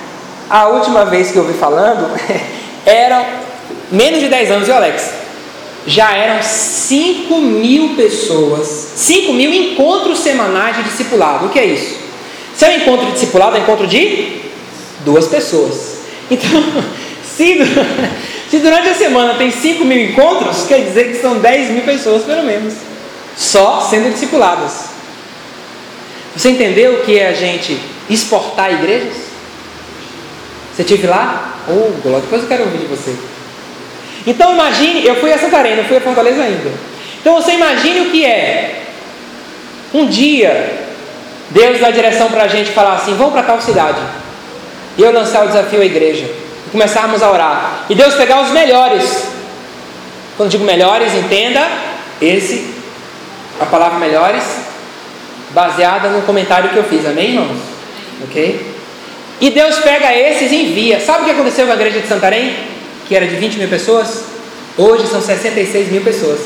A última vez que eu ouvi falando, eram menos de 10 anos, viu, Alex? já eram 5.000 pessoas, 5.000 encontros semanais de discipulado. O que é isso? Se é um encontro de discipulado, é um encontro de 2 pessoas. Então, se durante a semana tem 5.000 encontros, quer dizer que são 10.000 pessoas pelo menos, só sendo discipuladas. Você entendeu o que é a gente exportar igrejas? Você esteve lá? Glória, depois eu quero ouvir de você. Então imagine, eu fui a Santarém, não fui a Fortaleza ainda. Então você imagine o que é um dia Deus dá direção para a gente falar assim: vamos para tal cidade, e eu lançar o desafio à igreja e começarmos a orar, e Deus pegar os melhores. Quando digo melhores, entenda a palavra melhores baseada no comentário que eu fiz, amém, irmãos? Ok? E Deus pega esses e envia. Sabe o que aconteceu com a igreja de Santarém? Que era de 20.000 pessoas, hoje são 66.000 pessoas.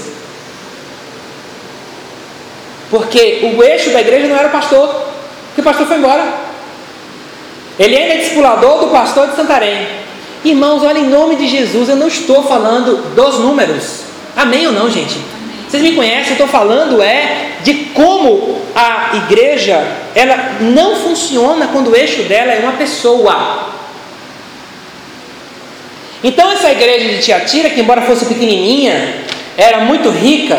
Porque o eixo da igreja não era o pastor, porque o pastor foi embora. Ele ainda é discipulador do pastor de Santarém. Irmãos, olha, em nome de Jesus, eu não estou falando dos números. Amém ou não, gente? Vocês me conhecem, eu estou falando de como a igreja, ela não funciona quando o eixo dela é uma pessoa. Então essa igreja de Tiatira, que embora fosse pequenininha, era muito rica,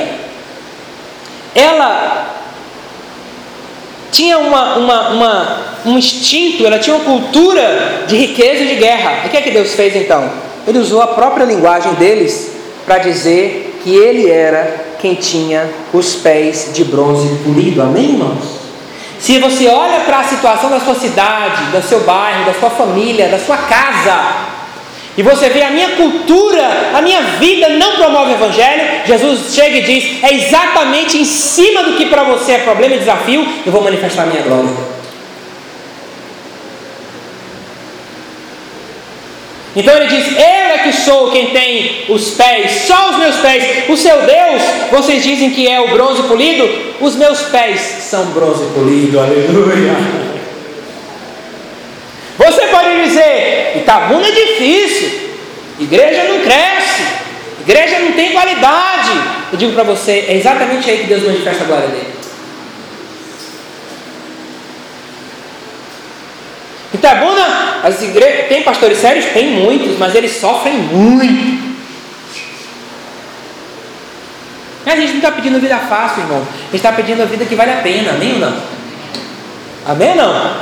ela tinha um instinto, ela tinha uma cultura de riqueza e de guerra. E o que é que Deus fez então? Ele usou a própria linguagem deles para dizer que ele era quem tinha os pés de bronze polido. Amém, irmãos? Se você olha para a situação da sua cidade, do seu bairro, da sua família, da sua casa, e você vê a minha cultura, a minha vida não promove o evangelho, Jesus chega e diz: é exatamente em cima do que para você é problema e desafio, eu vou manifestar a minha glória. Então ele diz: eu é que sou quem tem os pés, só os meus pés. O seu Deus, vocês dizem que é o bronze polido, os meus pés são bronze polido. Aleluia. Você pode dizer: Itabuna é difícil, igreja não cresce, igreja não tem qualidade. Eu digo para você, é exatamente aí que Deus manifesta a glória dele. Itabuna, as igrejas, tem pastores sérios? Tem muitos, mas eles sofrem muito. Mas a gente não está pedindo vida fácil, irmão. A gente está pedindo a vida que vale a pena, amém ou não? Amém ou não?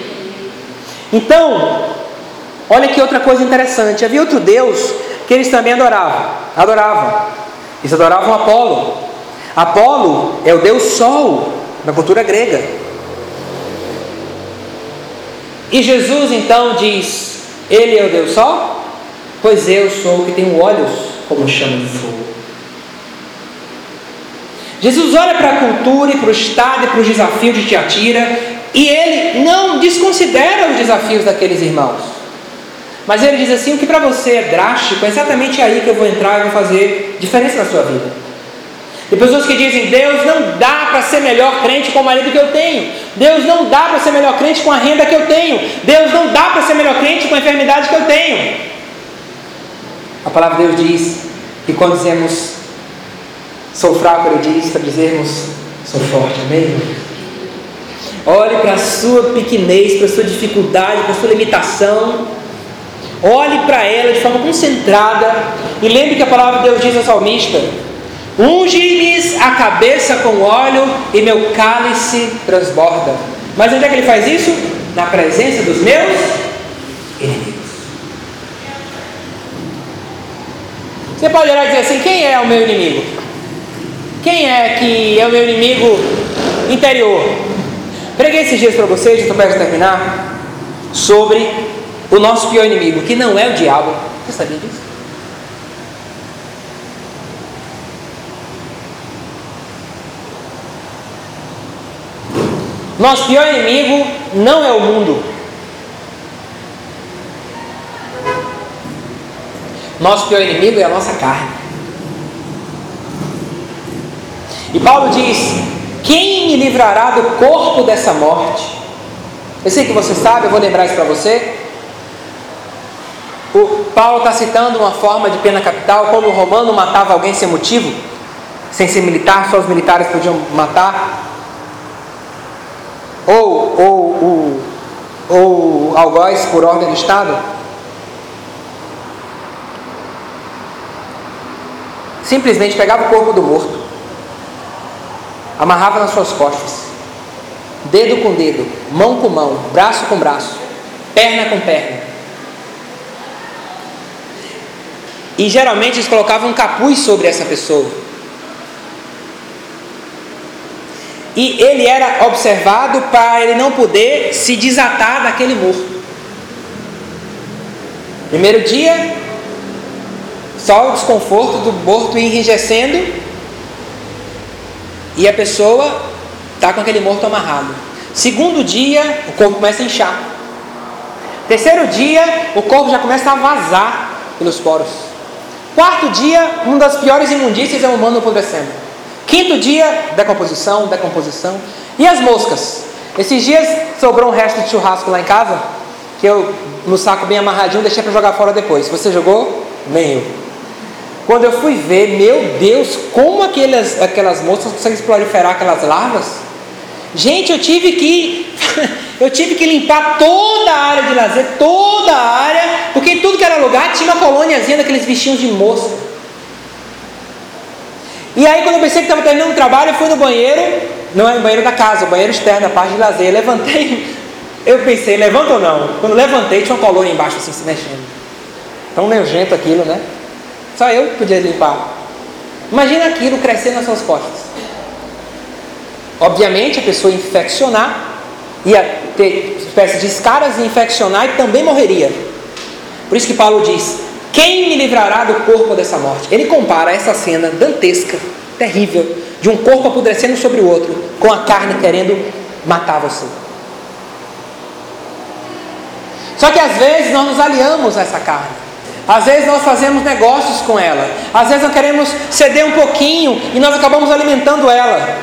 Então, olha que outra coisa interessante. Havia outro Deus que eles também adoravam. Eles adoravam Apolo. Apolo é o Deus Sol na cultura grega. E Jesus então diz: ele é o Deus Sol? Pois eu sou o que tenho olhos como chama de fogo. Jesus olha para a cultura e para o estado e para os desafios de Tiatira, e ele não desconsidera os desafios daqueles irmãos, mas ele diz assim: o que para você é drástico, é exatamente aí que eu vou entrar e vou fazer diferença na sua vida. Tem pessoas que dizem: Deus não dá para ser melhor crente com o marido que eu tenho, Deus não dá para ser melhor crente com a renda que eu tenho, Deus não dá para ser melhor crente com a enfermidade que eu tenho. A palavra de Deus diz que quando dizemos sou fraco, ele diz para dizermos sou forte. Amém? Olhe para a sua pequenez, para a sua dificuldade, para a sua limitação, olhe para ela de forma concentrada e lembre que a palavra de Deus diz ao salmista: unge-me a cabeça com óleo e meu cálice transborda. Mas onde é que ele faz isso? Na presença dos meus inimigos. Você pode olhar e dizer assim: quem é o meu inimigo? Quem é que é o meu inimigo interior? Preguei esses dias para vocês, já estou perto de terminar, sobre o nosso pior inimigo, que não é o diabo. Você sabia disso? Nosso pior inimigo não é o mundo. Nosso pior inimigo é a nossa carne. E Paulo diz: quem me livrará do corpo dessa morte? Eu sei que você sabe, eu vou lembrar isso para você. O Paulo está citando uma forma de pena capital, quando o romano matava alguém sem motivo, sem ser militar, só os militares podiam matar. Ou algoz por ordem do Estado. Simplesmente pegava o corpo do morto, amarrava nas suas costas, dedo com dedo, mão com mão, braço com braço, perna com perna. E geralmente eles colocavam um capuz sobre essa pessoa. E ele era observado para ele não poder se desatar daquele morto. Primeiro dia, só o desconforto do morto enrijecendo, e a pessoa está com aquele morto amarrado. Segundo dia, o corpo começa a inchar. Terceiro dia, o corpo já começa a vazar pelos poros. Quarto dia, uma das piores imundícias é o humano apodrecendo. Quinto dia, decomposição. E as moscas? Esses dias sobrou um resto de churrasco lá em casa, que eu, no saco bem amarradinho, deixei para jogar fora depois. Você jogou? Nem eu. Quando eu fui ver, meu Deus, como aquelas moscas conseguem proliferar aquelas larvas? Gente, eu tive que limpar toda a área de lazer, toda a área, porque em tudo que era lugar tinha uma colôniazinha daqueles bichinhos de mosca. E aí, quando eu pensei que estava terminando o trabalho, eu fui no banheiro, não é no banheiro da casa, o banheiro externo, a parte de lazer. Eu levantei, eu pensei, levanta ou não? Quando levantei, tinha uma colônia embaixo assim, se mexendo. Tão nojento aquilo, né? Só eu podia limpar. Imagina aquilo crescendo nas suas costas. Obviamente, a pessoa ia infeccionar, ia ter espécie de escaras e infeccionar e também morreria. Por isso que Paulo diz: quem me livrará do corpo dessa morte? Ele compara essa cena dantesca, terrível, de um corpo apodrecendo sobre o outro, com a carne querendo matar você. Só que às vezes nós nos aliamos a essa carne. Às vezes nós fazemos negócios com ela. Às vezes nós queremos ceder um pouquinho e nós acabamos alimentando ela.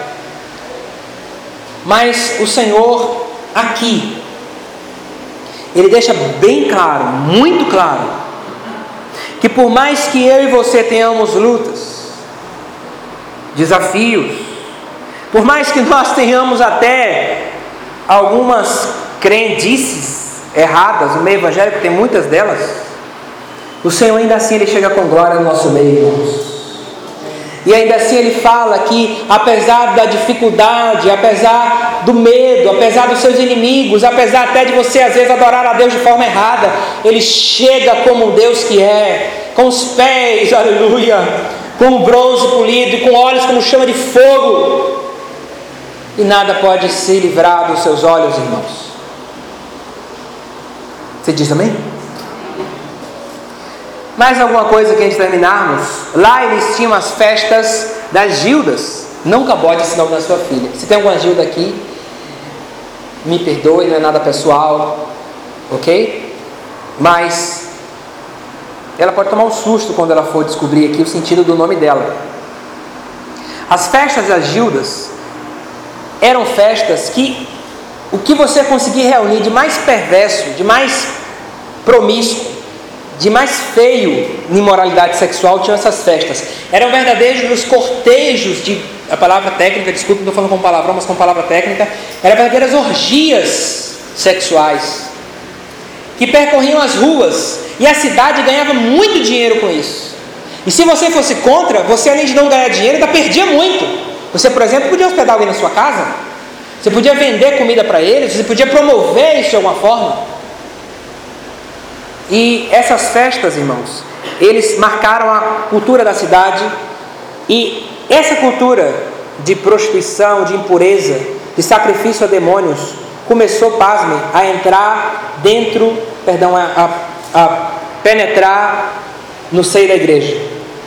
Mas o Senhor aqui, Ele deixa bem claro, muito claro, que por mais que eu e você tenhamos lutas, desafios, por mais que nós tenhamos até algumas crendices erradas, o meio evangélico tem muitas delas, o Senhor ainda assim Ele chega com glória no nosso meio, irmãos. E ainda assim Ele fala que apesar da dificuldade, apesar do medo, apesar dos seus inimigos, apesar até de você às vezes adorar a Deus de forma errada, Ele chega como um Deus que é, com os pés, aleluia, com o bronze polido e com olhos como chama de fogo, e nada pode se livrar dos seus olhos, irmãos. Você diz amém? Mais alguma coisa que antes de terminarmos? Lá eles tinham as festas das Gildas. Nunca bote esse nome na sua filha. Se tem alguma Gilda aqui, me perdoe, não é nada pessoal, ok? Mas ela pode tomar um susto quando ela for descobrir aqui o sentido do nome dela. As festas das Gildas eram festas que o que você conseguir reunir de mais perverso, de mais promíscuo, de mais feio em imoralidade sexual, tinham essas festas. Eram verdadeiros cortejos a palavra técnica, desculpe, não estou falando com palavrão, mas com palavra técnica, eram verdadeiras orgias sexuais, que percorriam as ruas, e a cidade ganhava muito dinheiro com isso. E se você fosse contra, você além de não ganhar dinheiro, ainda perdia muito. Você, por exemplo, podia hospedar alguém na sua casa, você podia vender comida para eles, você podia promover isso de alguma forma. E essas festas, irmãos, eles marcaram a cultura da cidade, e essa cultura de prostituição, de impureza, de sacrifício a demônios, começou, pasmem, a entrar dentro, a penetrar no seio da igreja.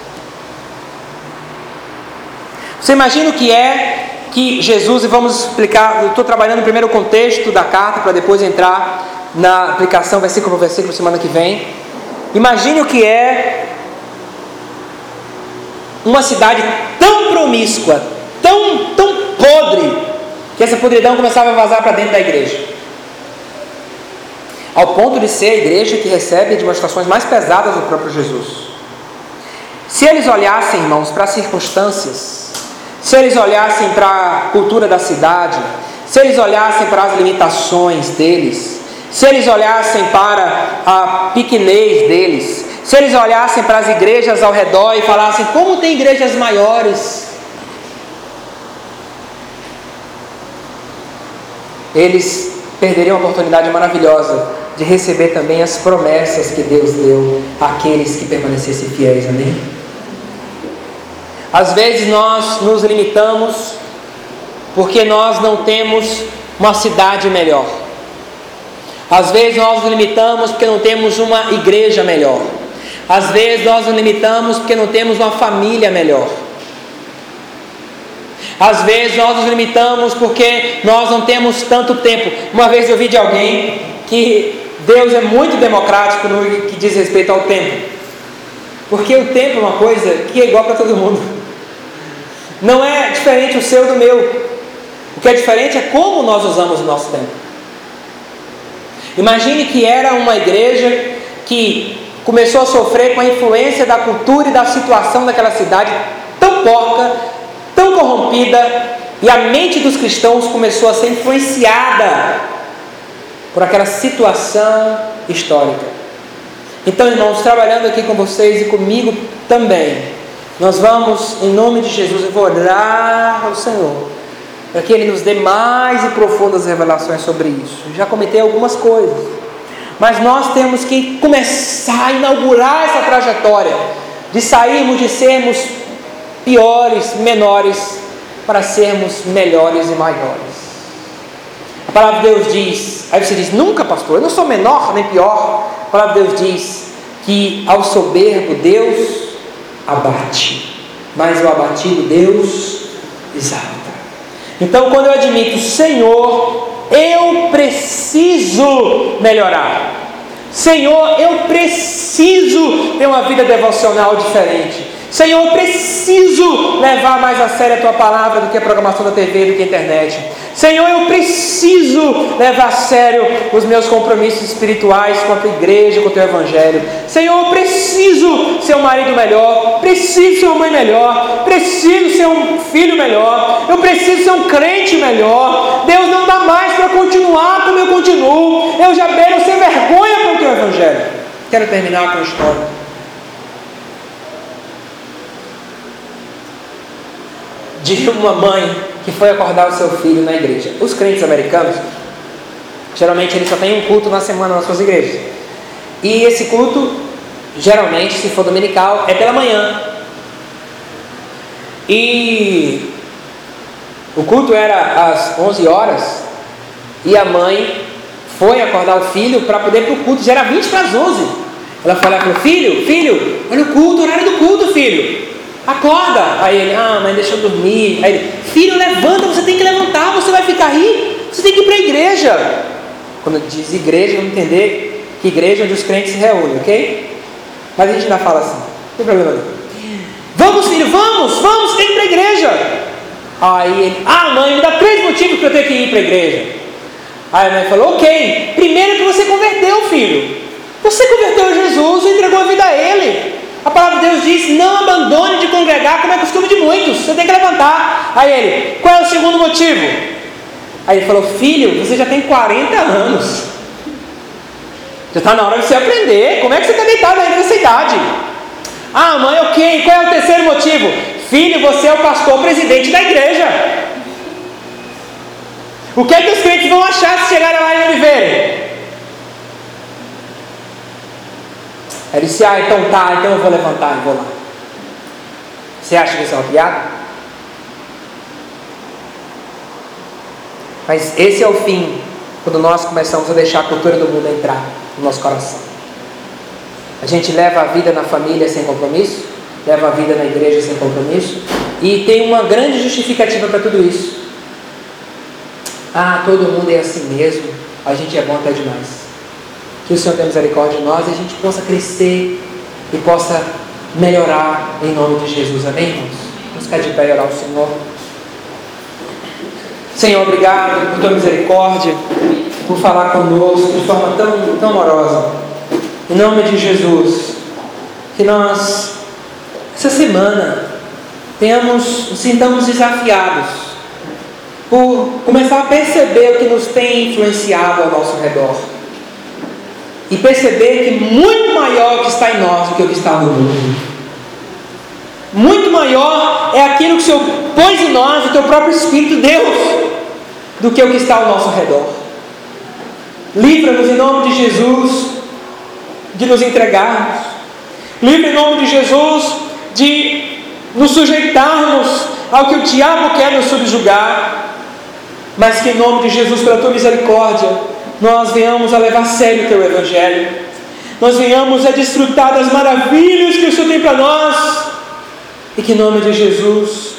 Você imagina o que é que Jesus, e vamos explicar, eu estou trabalhando no primeiro contexto da carta, para depois entrar na aplicação versículo por versículo semana que vem. Imagine o que é uma cidade tão promíscua, tão podre, que essa podridão começava a vazar para dentro da igreja. ao ponto de ser a igreja que recebe demonstrações mais pesadas do próprio Jesus. Se eles olhassem, irmãos, para as circunstâncias, se eles olhassem para a cultura da cidade, se eles olhassem para as limitações deles, se eles olhassem para a pequenez deles, se eles olhassem para as igrejas ao redor e falassem: como tem igrejas maiores, eles perderiam a oportunidade maravilhosa de receber também as promessas que Deus deu àqueles que permanecessem fiéis. Amém? Às vezes nós nos limitamos porque nós não temos uma cidade melhor. Às vezes nós nos limitamos porque não temos uma igreja melhor. Às vezes nós nos limitamos porque não temos uma família melhor. Às vezes nós nos limitamos porque nós não temos tanto tempo. Uma vez eu vi de alguém que Deus é muito democrático no que diz respeito ao tempo. Porque o tempo é uma coisa que é igual para todo mundo. Não é diferente o seu do meu. O que é diferente é como nós usamos o nosso tempo. Imagine que era uma igreja que começou a sofrer com a influência da cultura e da situação daquela cidade tão porca, tão corrompida, e a mente dos cristãos começou a ser influenciada por aquela situação histórica. Então, irmãos, trabalhando aqui com vocês e comigo também, nós vamos, em nome de Jesus, eu vou orar ao Senhor para que Ele nos dê mais e profundas revelações sobre isso. Eu já comentei algumas coisas, mas nós temos que começar a inaugurar essa trajetória de sairmos de sermos piores, menores, para sermos melhores e maiores. A palavra de Deus diz, aí você diz: nunca, pastor, eu não sou menor nem pior. A palavra de Deus diz que ao soberbo Deus abate, mas o abatido Deus exalta. Então, quando eu admito: Senhor, eu preciso melhorar, Senhor, eu preciso ter uma vida devocional diferente, Senhor, eu preciso levar mais a sério a Tua palavra do que a programação da TV, do que a internet, Senhor, eu preciso levar a sério os meus compromissos espirituais com a Tua igreja, com o Teu evangelho, Senhor, eu preciso ser um marido melhor, preciso ser uma mãe melhor, preciso ser um filho melhor, eu preciso ser um crente melhor. Deus, não dá mais para continuar como eu continuo, eu já beiro sem vergonha com o Teu evangelho. Quero terminar com a história de uma mãe que foi acordar o seu filho na igreja. Os crentes americanos, geralmente eles só têm um culto na semana nas suas igrejas, e esse culto, geralmente, se for dominical, é pela manhã, e o culto era às 11 horas, e a mãe foi acordar o filho para poder ir para o culto. Já era 20 para as 11. Ela foi lá e falou: filho, olha o culto, horário do culto, filho, acorda. Aí ele: mãe, deixa eu dormir. Aí ele: filho, levanta, você tem que levantar, você vai ficar aí, você tem que ir para a igreja. Quando diz igreja, vamos entender que igreja é onde os crentes se reúnem, ok? Mas a gente ainda fala assim, não tem problema não. Vamos, filho, vamos, você tem que ir para a igreja. Aí ele: mãe, me dá 3 motivos para eu ter que ir para a igreja. Aí a mãe falou: ok, primeiro que você converteu, filho, você converteu a Jesus e entregou a vida a Ele. A palavra de Deus diz: não abandone de congregar, como é costume de muitos, você tem que levantar. Aí ele: qual é o segundo motivo? Aí ele falou: filho, você já tem 40 anos, já está na hora de você aprender, como é que você está deitado ainda nessa idade? Mãe, ok, qual é o terceiro motivo? Filho, você é o pastor presidente da igreja, o que é que os crentes vão achar se chegarem lá e ele verem? Aí ele disse: então eu vou levantar e vou lá. Você acha que isso é uma piada? Mas esse é o fim, quando nós começamos a deixar a cultura do mundo entrar no nosso coração. A gente leva a vida na família sem compromisso, leva a vida na igreja sem compromisso, e tem uma grande justificativa para tudo isso. Todo mundo é assim mesmo, a gente é bom até demais. Que o Senhor tenha misericórdia de nós e a gente possa crescer e possa melhorar em nome de Jesus. Amém, irmãos? Vamos ficar de pé e orar ao Senhor. Senhor, obrigado por tua misericórdia, por falar conosco de forma tão amorosa. Em nome de Jesus, que nós, essa semana, nos sintamos desafiados por começar a perceber o que nos tem influenciado ao nosso redor. E perceber que muito maior o que está em nós do que o que está no mundo. Muito maior é aquilo que o Senhor pôs em nós, o teu próprio Espírito, Deus, do que o que está ao nosso redor. Livra-nos em nome de Jesus de nos entregarmos. Livra em nome de Jesus de nos sujeitarmos ao que o diabo quer nos subjugar. Mas que em nome de Jesus, pela tua misericórdia, nós venhamos a levar a sério o teu Evangelho. Nós venhamos a desfrutar das maravilhas que o Senhor tem para nós. E que em nome de Jesus,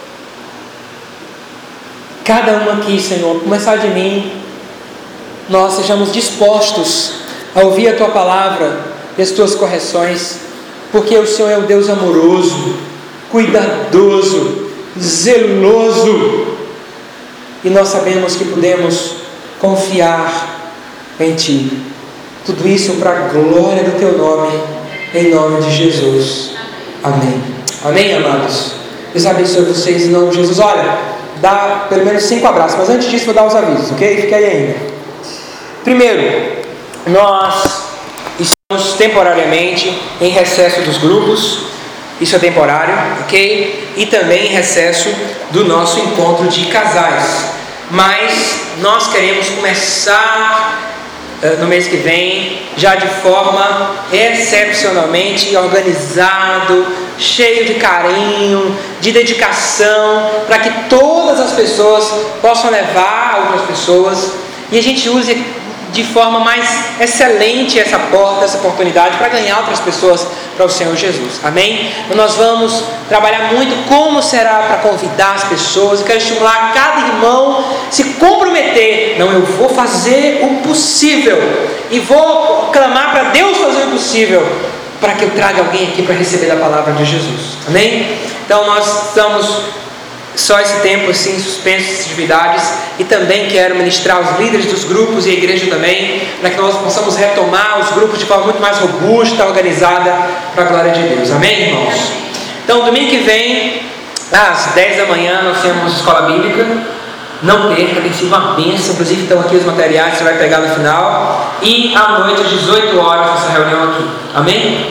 cada um aqui, Senhor, começar de mim, nós sejamos dispostos a ouvir a tua palavra e as tuas correções, porque o Senhor é um Deus amoroso, cuidadoso, zeloso, e nós sabemos que podemos confiar em Ti. Tudo isso para a glória do Teu nome, em nome de Jesus. Amém. Amém, amados? Deus abençoe vocês em nome de Jesus. Olha, dá pelo menos 5 abraços, mas antes disso vou dar os avisos, ok? Fica aí ainda. Primeiro, nós estamos temporariamente em recesso dos grupos. Isso é temporário, ok? E também em recesso do nosso encontro de casais. Mas nós queremos começar no mês que vem, já de forma excepcionalmente organizado, cheio de carinho, de dedicação, para que todas as pessoas possam levar outras pessoas, e a gente use de forma mais excelente essa porta, essa oportunidade para ganhar outras pessoas para o Senhor Jesus. Amém? Então nós vamos trabalhar muito como será para convidar as pessoas. Eu quero estimular cada irmão a se comprometer. Não, eu vou fazer o possível e vou clamar para Deus fazer o possível para que eu traga alguém aqui para receber a palavra de Jesus. Amém? Então nós estamos só esse tempo assim, suspenso de atividades, e também quero ministrar os líderes dos grupos e a igreja também, para que nós possamos retomar os grupos de forma muito mais robusta, organizada, para a glória de Deus. Amém, irmãos? Então, domingo que vem, às 10 da manhã, nós temos escola bíblica. Não perca, tem sido uma bênção. Inclusive estão aqui os materiais que você vai pegar no final. E à noite, às 18 horas, essa reunião aqui. Amém?